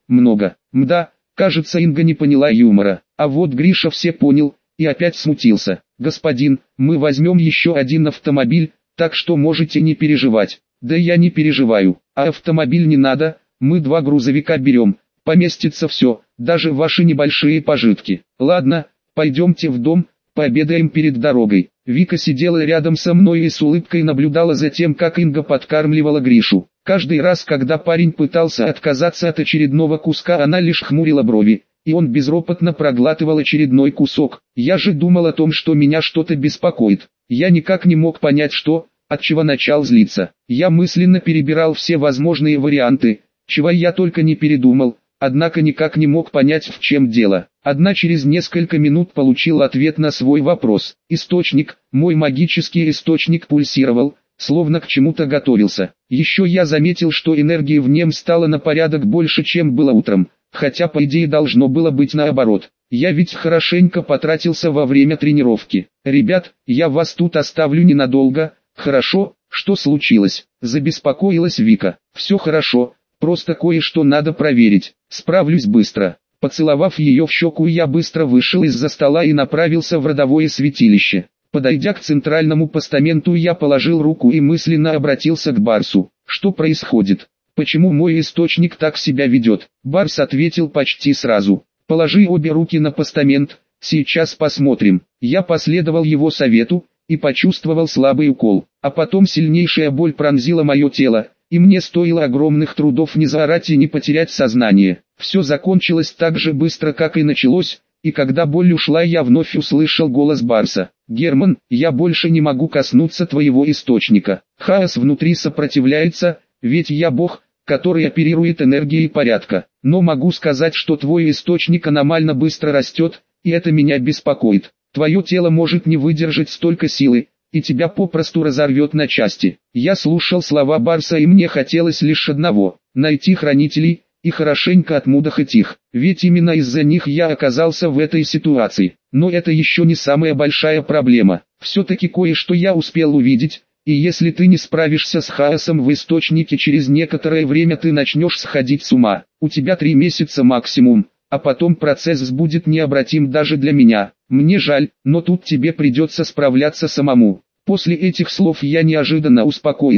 Мда, кажется, Инга не поняла юмора. А вот Гриша все понял, и опять смутился. «Господин, мы возьмем еще один автомобиль, так что можете не переживать». «Да я не переживаю, а автомобиль не надо, мы 2 грузовика берем, поместится все, даже ваши небольшие пожитки». «Ладно, пойдемте в дом, пообедаем перед дорогой». Вика сидела рядом со мной и с улыбкой наблюдала за тем, как Инга подкармливала Гришу. Каждый раз, когда парень пытался отказаться от очередного куска, она лишь хмурила брови, и он безропотно проглатывал очередной кусок. Я же думал о том, что меня что-то беспокоит. Я никак не мог понять, что, от чего начал злиться. Я мысленно перебирал все возможные варианты, чего я только не передумал, однако никак не мог понять, в чем дело. Через несколько минут получил ответ на свой вопрос. Источник, мой магический источник пульсировал, словно к чему-то готовился. Еще я заметил, что энергии в нем стало на порядок больше, чем было утром, хотя по идее должно было быть наоборот. Я ведь хорошенько потратился во время тренировки. «Ребят, я вас тут оставлю ненадолго». «Хорошо, что случилось?» – забеспокоилась Вика. «Все хорошо, просто кое-что надо проверить, справлюсь быстро». Поцеловав ее в щеку, я быстро вышел из-за стола и направился в родовое святилище. Подойдя к центральному постаменту, я положил руку и мысленно обратился к Барсу. «Что происходит? Почему мой источник так себя ведет?» Барс ответил почти сразу. «Положи обе руки на постамент, сейчас посмотрим». Я последовал его совету и почувствовал слабый укол, а потом сильнейшая боль пронзила мое тело, и мне стоило огромных трудов не заорать и не потерять сознание. Все закончилось так же быстро, как и началось, и когда боль ушла, я вновь услышал голос Барса. «Герман, я больше не могу коснуться твоего источника. Хаос внутри сопротивляется, ведь я бог, который оперирует энергией порядка. Но могу сказать, что твой источник аномально быстро растет, и это меня беспокоит. Твое тело может не выдержать столько силы, и тебя попросту разорвет на части». Я слушал слова Барса, и мне хотелось лишь одного – найти хранителей и хорошенько отмудохать их, ведь именно из-за них я оказался в этой ситуации. Но это еще не самая большая проблема. Все-таки кое-что я успел увидеть, и если ты не справишься с хаосом в источнике, через некоторое время ты начнешь сходить с ума. У тебя 3 месяца максимум, а потом процесс будет необратим даже для меня. Мне жаль, но тут тебе придется справляться самому. После этих слов я неожиданно успокоился.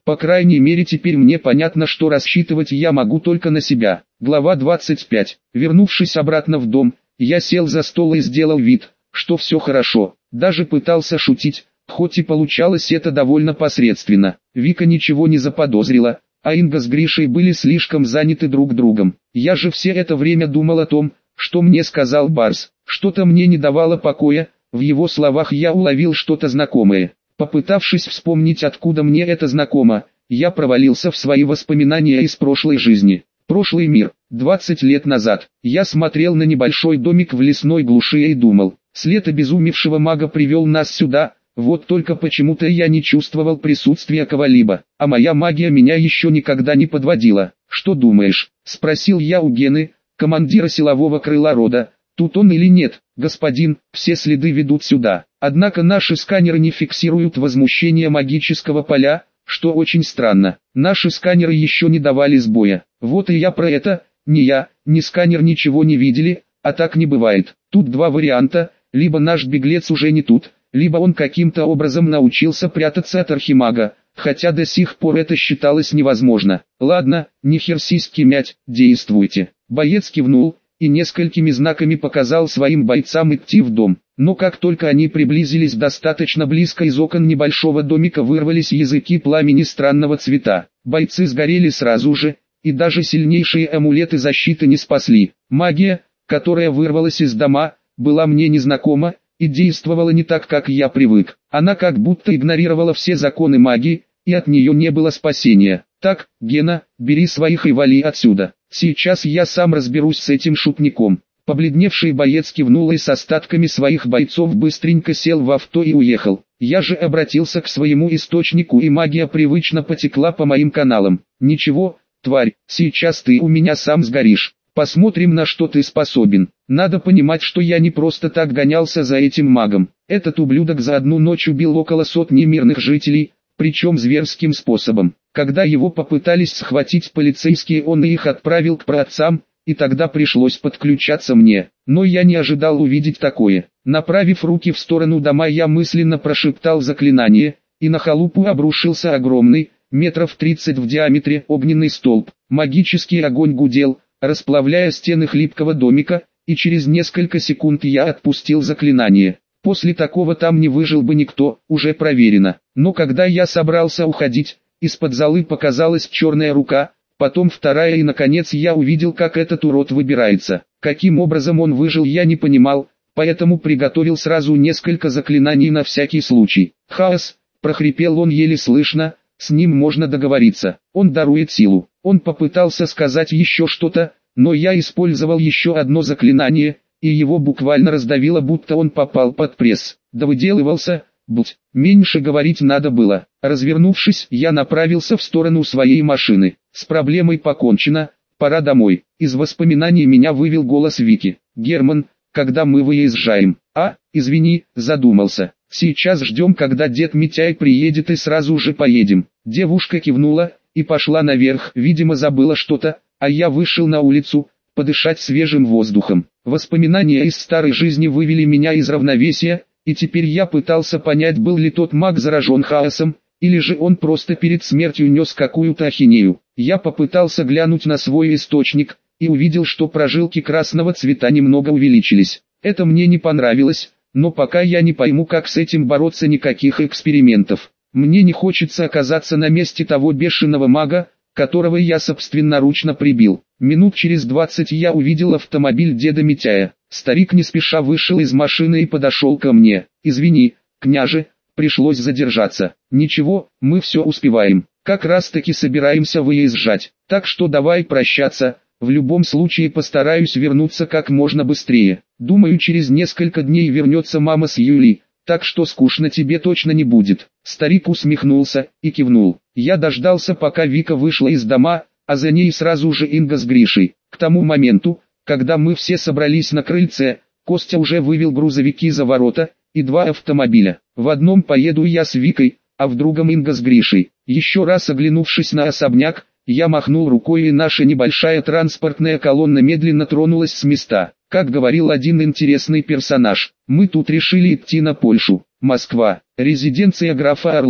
По крайней мере теперь мне понятно, что рассчитывать я могу только на себя. Глава 25. Вернувшись обратно в дом, я сел за стол и сделал вид, что все хорошо. Даже пытался шутить, хоть и получалось это довольно посредственно. Вика ничего не заподозрила, а Инга с Гришей были слишком заняты друг другом. Я же все это время думал о том, что мне сказал Барс. Что-то мне не давало покоя, в его словах я уловил что-то знакомое. Попытавшись вспомнить, откуда мне это знакомо, я провалился в свои воспоминания из прошлой жизни. Прошлый мир. 20 лет назад. Я смотрел на небольшой домик в лесной глуши и думал, след обезумевшего мага привел нас сюда, вот только почему-то я не чувствовал присутствия кого-либо, а моя магия меня еще никогда не подводила. «Что думаешь?» – спросил я у Гены, командира силового крыла рода. «Тут он или нет, господин, все следы ведут сюда. Однако наши сканеры не фиксируют возмущение магического поля, что очень странно. Наши сканеры еще не давали сбоя. Вот и я про это, ни я, ни сканер ничего не видели, а так не бывает. Тут два варианта, либо наш беглец уже не тут, либо он каким-то образом научился прятаться от архимага, хотя до сих пор это считалось невозможно. Ладно, не херсиски мять, действуйте». Боец кивнул и несколькими знаками показал своим бойцам идти в дом. Но как только они приблизились достаточно близко, из окон небольшого домика вырвались языки пламени странного цвета. Бойцы сгорели сразу же, и даже сильнейшие амулеты защиты не спасли. Магия, которая вырвалась из дома, была мне незнакома и действовала не так, как я привык. Она как будто игнорировала все законы магии, и от нее не было спасения. «Так, Гена, бери своих и вали отсюда. Сейчас я сам разберусь с этим шутником». Побледневший боец кивнул и с остатками своих бойцов быстренько сел в авто и уехал. Я же обратился к своему источнику, и магия привычно потекла по моим каналам. «Ничего, тварь, сейчас ты у меня сам сгоришь. Посмотрим, на что ты способен». Надо понимать, что я не просто так гонялся за этим магом. Этот ублюдок за одну ночь убил около сотни мирных жителей, причем зверским способом. Когда его попытались схватить полицейские, он их отправил к праотцам, и тогда пришлось подключаться мне. Но я не ожидал увидеть такое. Направив руки в сторону дома, я мысленно прошептал заклинание, и на халупу обрушился огромный, метров 30 в диаметре, огненный столб. Магический огонь гудел, расплавляя стены хлипкого домика, и через несколько секунд я отпустил заклинание. После такого там не выжил бы никто, уже проверено. Но когда я собрался уходить, из-под золы показалась черная рука, потом вторая, и наконец я увидел, как этот урод выбирается. Каким образом он выжил, я не понимал, поэтому приготовил сразу несколько заклинаний на всякий случай. «Хаос!» – прохрипел он еле слышно, с ним можно договориться, он дарует силу. Он попытался сказать еще что-то, но я использовал еще одно заклинание, и его буквально раздавило, будто он попал под пресс. Довыделывался, меньше говорить надо было. Развернувшись, я направился в сторону своей машины. С проблемой покончено, пора домой. Из воспоминаний меня вывел голос Вики. «Герман, когда мы выезжаем?» Извини, задумался. «Сейчас ждем, когда дед Митяй приедет, и сразу же поедем». Девушка кивнула и пошла наверх, видимо забыла что-то, а я вышел на улицу, подышать свежим воздухом. Воспоминания из старой жизни вывели меня из равновесия, и теперь я пытался понять, был ли тот маг заражен хаосом, или же он просто перед смертью нес какую-то ахинею. Я попытался глянуть на свой источник, и увидел, что прожилки красного цвета немного увеличились. Это мне не понравилось, но пока я не пойму, как с этим бороться, никаких экспериментов. Мне не хочется оказаться на месте того бешеного мага, которого я собственноручно прибил. Минут через 20 я увидел автомобиль деда Митяя. Старик не спеша вышел из машины и подошел ко мне. «Извини, княже, пришлось задержаться». «Ничего, мы все успеваем. Как раз таки собираемся выезжать. Так что давай прощаться, в любом случае постараюсь вернуться как можно быстрее. Думаю, через несколько дней вернется мама с Юлей, так что скучно тебе точно не будет». Старик усмехнулся и кивнул. Я дождался, пока Вика вышла из дома, а за ней сразу же Инга с Гришей. К тому моменту, когда мы все собрались на крыльце, Костя уже вывел грузовики за ворота, и два автомобиля. В одном поеду я с Викой, а в другом Инга с Гришей. Еще раз оглянувшись на особняк, я махнул рукой, и наша небольшая транспортная колонна медленно тронулась с места. Как говорил один интересный персонаж, мы тут решили идти на Польшу. Москва, резиденция графа Орлова.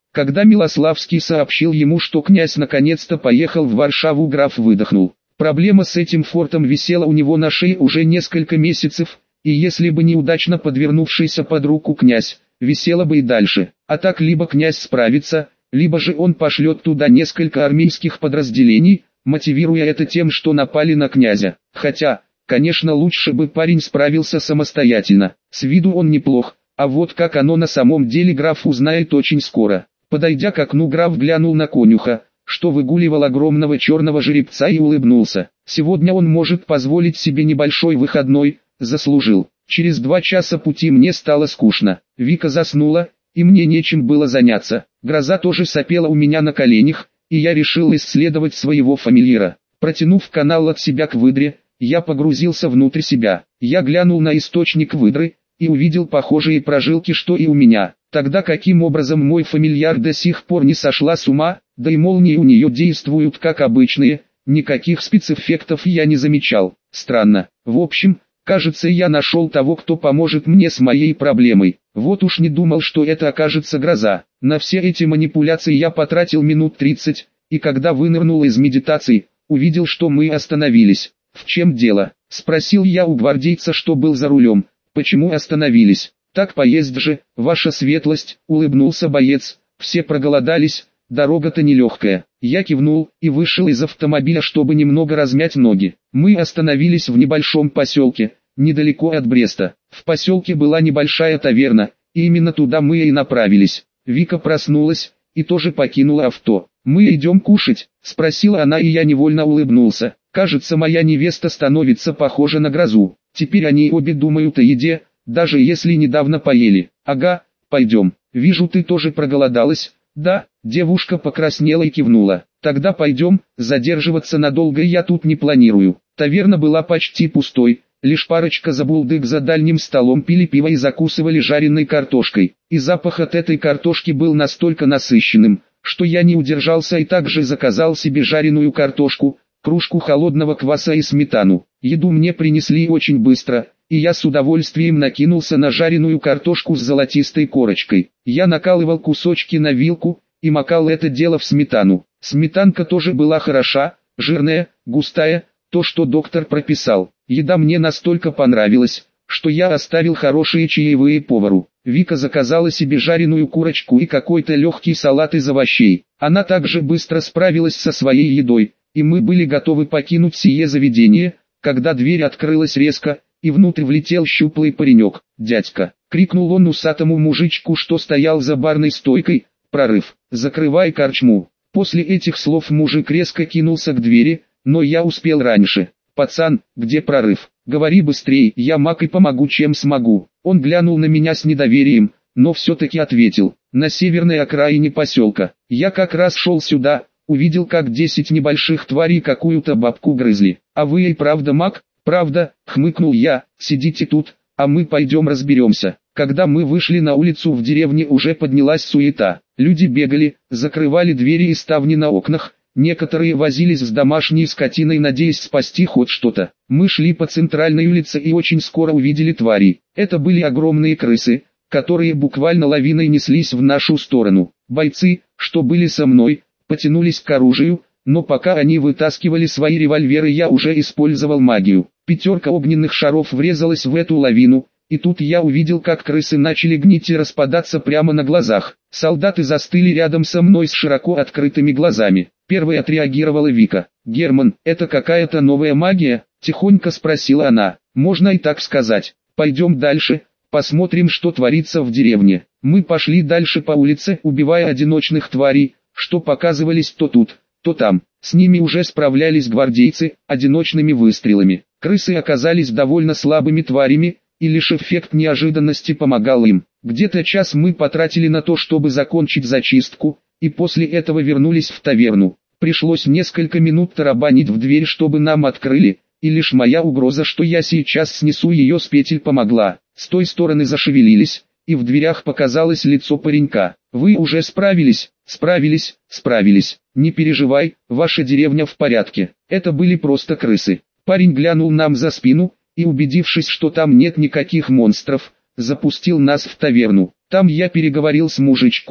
Когда Милославский сообщил ему, что князь наконец-то поехал в Варшаву, граф выдохнул. Проблема с этим фортом висела у него на шее уже несколько месяцев, и если бы неудачно подвернувшийся под руку князь, висела бы и дальше. А так либо князь справится, либо же он пошлет туда несколько армейских подразделений, мотивируя это тем, что напали на князя. Хотя, конечно, лучше бы парень справился самостоятельно. С виду он неплох, а вот как оно на самом деле граф узнает очень скоро. Подойдя к окну, граф глянул на конюха, что выгуливал огромного черного жеребца, и улыбнулся. Сегодня он может позволить себе небольшой выходной, заслужил. Через 2 часа пути мне стало скучно. Вика заснула, и мне нечем было заняться. Гроза тоже сопела у меня на коленях, и я решил исследовать своего фамильяра. Протянув канал от себя к выдре, я погрузился внутрь себя. Я глянул на источник выдры, и увидел похожие прожилки, что и у меня. Тогда каким образом мой фамильяр до сих пор не сошла с ума, да и молнии у нее действуют как обычные, никаких спецэффектов я не замечал. Странно. В общем, кажется, я нашел того, кто поможет мне с моей проблемой. Вот уж не думал, что это окажется гроза. На все эти манипуляции я потратил минут 30, и когда вынырнул из медитации, увидел, что мы остановились. «В чем дело?» – спросил я у гвардейца, что был за рулем. «Почему остановились?» «Так поезд же, ваша светлость», — улыбнулся боец, — «все проголодались, дорога-то нелегкая». Я кивнул и вышел из автомобиля, чтобы немного размять ноги. Мы остановились в небольшом поселке, недалеко от Бреста. В поселке была небольшая таверна, и именно туда мы и направились. Вика проснулась и тоже покинула авто. «Мы идем кушать?» — спросила она, и я невольно улыбнулся. Кажется, моя невеста становится похожа на грозу. Теперь они обе думают о еде, даже если недавно поели. «Ага, пойдем. Вижу, ты тоже проголодалась». «Да», девушка покраснела и кивнула. «Тогда пойдем, задерживаться надолго я тут не планирую». Таверна была почти пустой, лишь парочка забулдык за дальним столом пили пиво и закусывали жареной картошкой. И запах от этой картошки был настолько насыщенным, что я не удержался и также заказал себе жареную картошку, кружку холодного кваса и сметану. Еду мне принесли очень быстро, и я с удовольствием накинулся на жареную картошку с золотистой корочкой. Я накалывал кусочки на вилку и макал это дело в сметану. Сметанка тоже была хороша, жирная, густая, то, что доктор прописал. Еда мне настолько понравилась, что я оставил хорошие чаевые повару. Вика заказала себе жареную курочку и какой-то легкий салат из овощей. Она также быстро справилась со своей едой, и мы были готовы покинуть сие заведение, когда дверь открылась резко, и внутрь влетел щуплый паренек. «Дядька!» — крикнул он усатому мужичку, что стоял за барной стойкой. «Прорыв! Закрывай корчму!» После этих слов мужик резко кинулся к двери, но я успел раньше. «Пацан, где прорыв? Говори быстрей, я маг и помогу чем смогу». Он глянул на меня с недоверием, но все-таки ответил. «На северной окраине поселка. Я как раз шел сюда, увидел, как 10 небольших тварей какую-то бабку грызли. А вы и правда маг?» «Правда», — хмыкнул я, — «сидите тут, а мы пойдем разберемся». Когда мы вышли на улицу, в деревне уже поднялась суета. Люди бегали, закрывали двери и ставни на окнах, некоторые возились с домашней скотиной, надеясь спасти хоть что-то. Мы шли по центральной улице и очень скоро увидели тварей. Это были огромные крысы, которые буквально лавиной неслись в нашу сторону. Бойцы, что были со мной, потянулись к оружию, но пока они вытаскивали свои револьверы, я уже использовал магию. 5 огненных шаров врезалась в эту лавину, и тут я увидел, как крысы начали гнить и распадаться прямо на глазах. Солдаты застыли рядом со мной с широко открытыми глазами. Первой отреагировала Вика. «Герман, это какая-то новая магия?» – тихонько спросила она. «Можно и так сказать. Пойдем дальше, посмотрим, что творится в деревне». Мы пошли дальше по улице, убивая одиночных тварей, что показывались то тут, то там. С ними уже справлялись гвардейцы, одиночными выстрелами. Крысы оказались довольно слабыми тварями, и лишь эффект неожиданности помогал им. Где-то час мы потратили на то, чтобы закончить зачистку, и после этого вернулись в таверну. Пришлось несколько минут тарабанить в дверь, чтобы нам открыли, и лишь моя угроза, что я сейчас снесу ее с петель, помогла. С той стороны зашевелились, и в дверях показалось лицо паренька. «Вы уже справились?» «Справились, справились. Не переживай, ваша деревня в порядке. Это были просто крысы». Парень глянул нам за спину, и убедившись, что там нет никаких монстров, запустил нас в таверну. Там я переговорил с мужичком,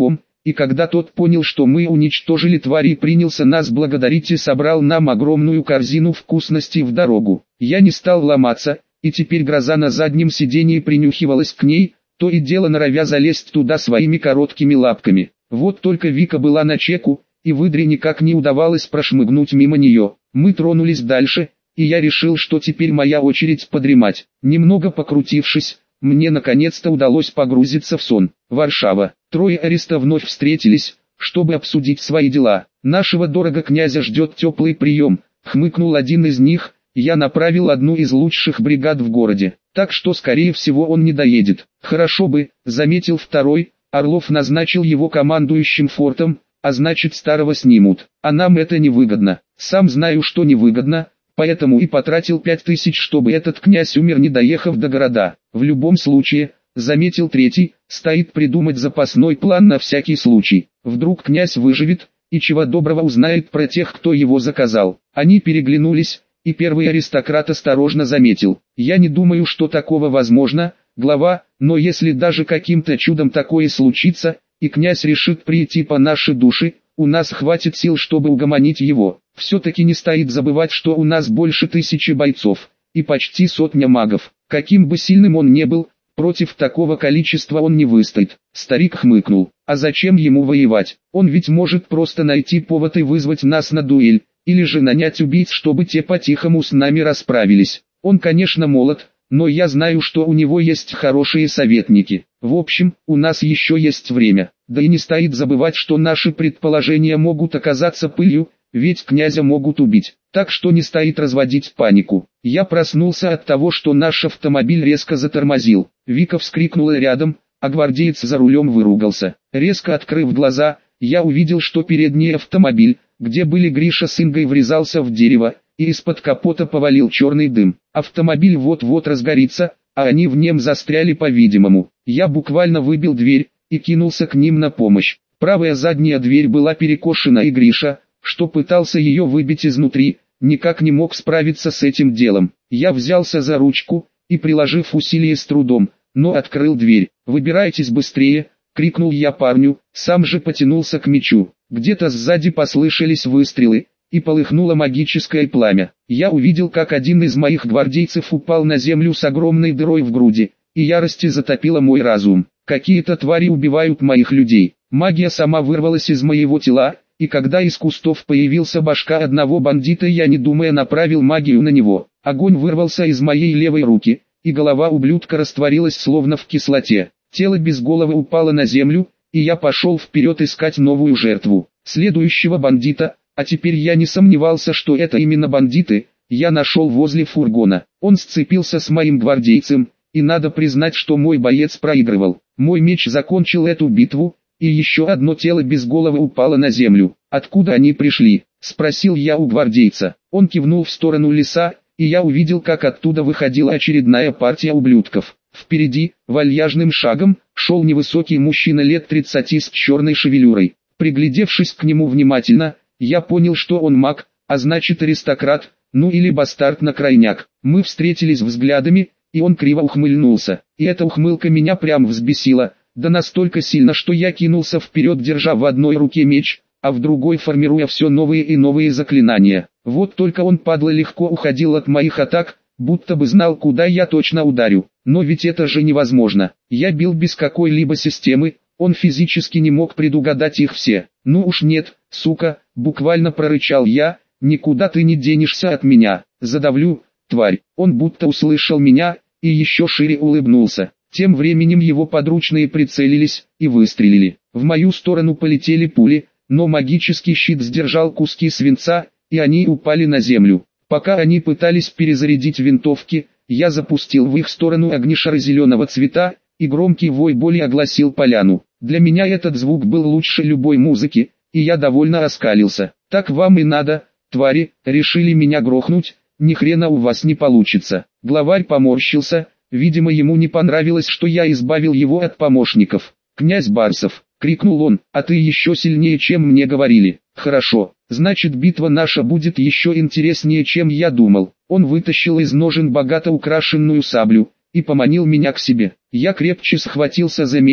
и когда тот понял, что мы уничтожили твари, принялся нас благодарить и собрал нам огромную корзину вкусностей в дорогу. Я не стал ломаться, и теперь гроза на заднем сиденье принюхивалась к ней, то и дело норовя залезть туда своими короткими лапками. Вот только Вика была на чеку, и выдре никак не удавалось прошмыгнуть мимо нее. Мы тронулись дальше, и я решил, что теперь моя очередь подремать. Немного покрутившись, мне наконец-то удалось погрузиться в сон. Варшава. Трое ареста вновь встретились, чтобы обсудить свои дела. «Нашего дорого князя ждет теплый прием», — хмыкнул один из них. «Я направил одну из лучших бригад в городе, так что скорее всего он не доедет». «Хорошо бы», — заметил второй. «Орлов назначил его командующим фортом, а значит старого снимут. А нам это невыгодно. Сам знаю, что невыгодно, поэтому и потратил 5000, чтобы этот князь умер, не доехав до города. В любом случае», — заметил третий, — «стоит придумать запасной план на всякий случай. Вдруг князь выживет, и чего доброго узнает про тех, кто его заказал». Они переглянулись, и первый аристократ осторожно заметил: «Я не думаю, что такого возможно, глава, но если даже каким-то чудом такое случится, и князь решит прийти по нашей душе, у нас хватит сил, чтобы угомонить его. Все-таки не стоит забывать, что у нас больше 1000 бойцов, и почти 100 магов. Каким бы сильным он не был, против такого количества он не выстоит». Старик хмыкнул. «А зачем ему воевать? Он ведь может просто найти повод и вызвать нас на дуэль, или же нанять убийц, чтобы те по-тихому с нами расправились. Он, конечно, молод, но я знаю, что у него есть хорошие советники. В общем, у нас еще есть время. Да и не стоит забывать, что наши предположения могут оказаться пылью, ведь князя могут убить. Так что не стоит разводить панику». Я проснулся от того, что наш автомобиль резко затормозил. Вика вскрикнула рядом, а гвардеец за рулем выругался. Резко открыв глаза, я увидел, что передний автомобиль, где были Гриша с Ингой, врезался в дерево, и из-под капота повалил черный дым. Автомобиль вот-вот разгорится, а они в нем застряли, по-видимому. Я буквально выбил дверь и кинулся к ним на помощь. Правая задняя дверь была перекошена, и Гриша, что пытался ее выбить изнутри, никак не мог справиться с этим делом. Я взялся за ручку и, приложив усилие, с трудом, но открыл дверь. «Выбирайтесь быстрее!» — крикнул я парню, сам же потянулся к мечу. Где-то сзади послышались выстрелы, и полыхнуло магическое пламя. Я увидел, как один из моих гвардейцев упал на землю с огромной дырой в груди, и ярости затопила мой разум. Какие-то твари убивают моих людей. Магия сама вырвалась из моего тела, и когда из кустов появился башка одного бандита, я, не думая, направил магию на него. Огонь вырвался из моей левой руки, и голова ублюдка растворилась словно в кислоте. Тело без головы упало на землю, и я пошел вперед искать новую жертву. Следующего бандита, а теперь я не сомневался, что это именно бандиты, я нашел возле фургона. Он сцепился с моим гвардейцем, и надо признать, что мой боец проигрывал. Мой меч закончил эту битву, и еще одно тело без головы упало на землю. «Откуда они пришли?» — спросил я у гвардейца. Он кивнул в сторону леса, и я увидел, как оттуда выходила очередная партия ублюдков. Впереди, вальяжным шагом, шел невысокий мужчина лет 30 с черной шевелюрой. Приглядевшись к нему внимательно, я понял, что он маг, а значит аристократ, ну или бастард на крайняк. Мы встретились взглядами, и он криво ухмыльнулся. И эта ухмылка меня прям взбесила, да настолько сильно, что я кинулся вперед, держа в одной руке меч, а в другой формируя все новые и новые заклинания. Вот только он, падла, легко уходил от моих атак, будто бы знал, куда я точно ударю. Но ведь это же невозможно. Я бил без какой-либо системы, он физически не мог предугадать их все. «Ну уж нет, сука», — буквально прорычал я, — «никуда ты не денешься от меня, задавлю, тварь». Он будто услышал меня, и еще шире улыбнулся. Тем временем его подручные прицелились и выстрелили. В мою сторону полетели пули, но магический щит сдержал куски свинца, и они упали на землю. Пока они пытались перезарядить винтовки, я запустил в их сторону огнешары зеленого цвета, и громкий вой боли огласил поляну. Для меня этот звук был лучше любой музыки, и я довольно оскалился. «Так вам и надо, твари, решили меня грохнуть, ни хрена у вас не получится». Главарь поморщился, видимо, ему не понравилось, что я избавил его от помощников. «Князь Барсов», — крикнул он, — «а ты еще сильнее, чем мне говорили». «Хорошо, значит, битва наша будет еще интереснее, чем я думал». Он вытащил из ножен богато украшенную саблю и поманил меня к себе. Я крепче схватился за меч,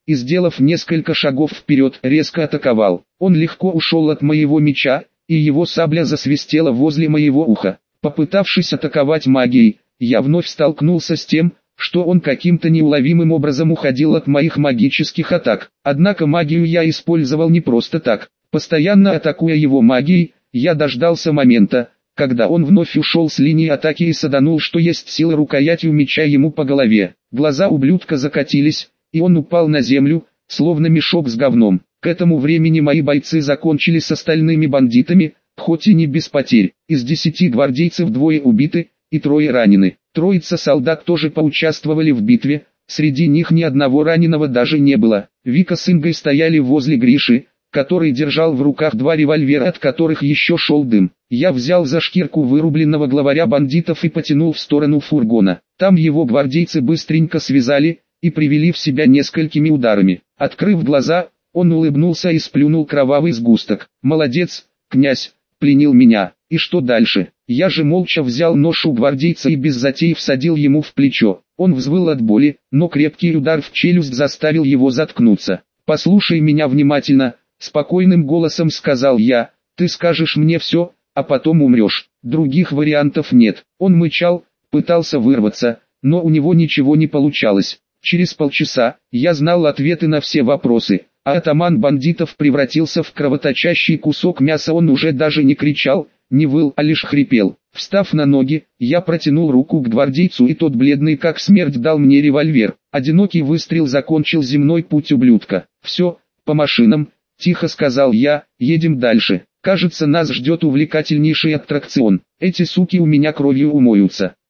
и, сделав несколько шагов вперед, резко атаковал. Он легко ушел от моего меча, и его сабля засвистела возле моего уха. Попытавшись атаковать магией, я вновь столкнулся с тем, что он каким-то неуловимым образом уходил от моих магических атак. Однако магию я использовал не просто так. Постоянно атакуя его магией, я дождался момента, когда он вновь ушел с линии атаки и саданул, что есть силы, рукоятью меча ему по голове. Глаза ублюдка закатились, и он упал на землю, словно мешок с говном. К этому времени мои бойцы закончили с остальными бандитами, хоть и не без потерь. Из 10 гвардейцев 2 убиты, и 3 ранены. Троица солдат тоже поучаствовали в битве, среди них ни одного раненого даже не было. Вика с Ингой стояли возле Гриши, который держал в руках 2 револьвера, от которых еще шел дым. Я взял за шкирку вырубленного главаря бандитов и потянул в сторону фургона. Там его гвардейцы быстренько связали и привели в себя несколькими ударами. Открыв глаза, он улыбнулся и сплюнул кровавый сгусток. «Молодец, князь, пленил меня. И что дальше?» Я же молча взял нож у гвардейца и без затей всадил ему в плечо. Он взвыл от боли, но крепкий удар в челюсть заставил его заткнуться. «Послушай меня внимательно», — спокойным голосом сказал я, — «ты скажешь мне все, а потом умрешь. Других вариантов нет». Он мычал, пытался вырваться, но у него ничего не получалось. Через полчаса я знал ответы на все вопросы, а атаман бандитов превратился в кровоточащий кусок мяса. Он уже даже не кричал, не выл, а лишь хрипел. Встав на ноги, я протянул руку к гвардейцу, и тот, бледный как смерть, дал мне револьвер. Одинокий выстрел закончил земной путь ублюдка. «Все, по машинам», — тихо сказал я, — «едем дальше. Кажется, нас ждет увлекательнейший аттракцион. Эти суки у меня кровью умоются».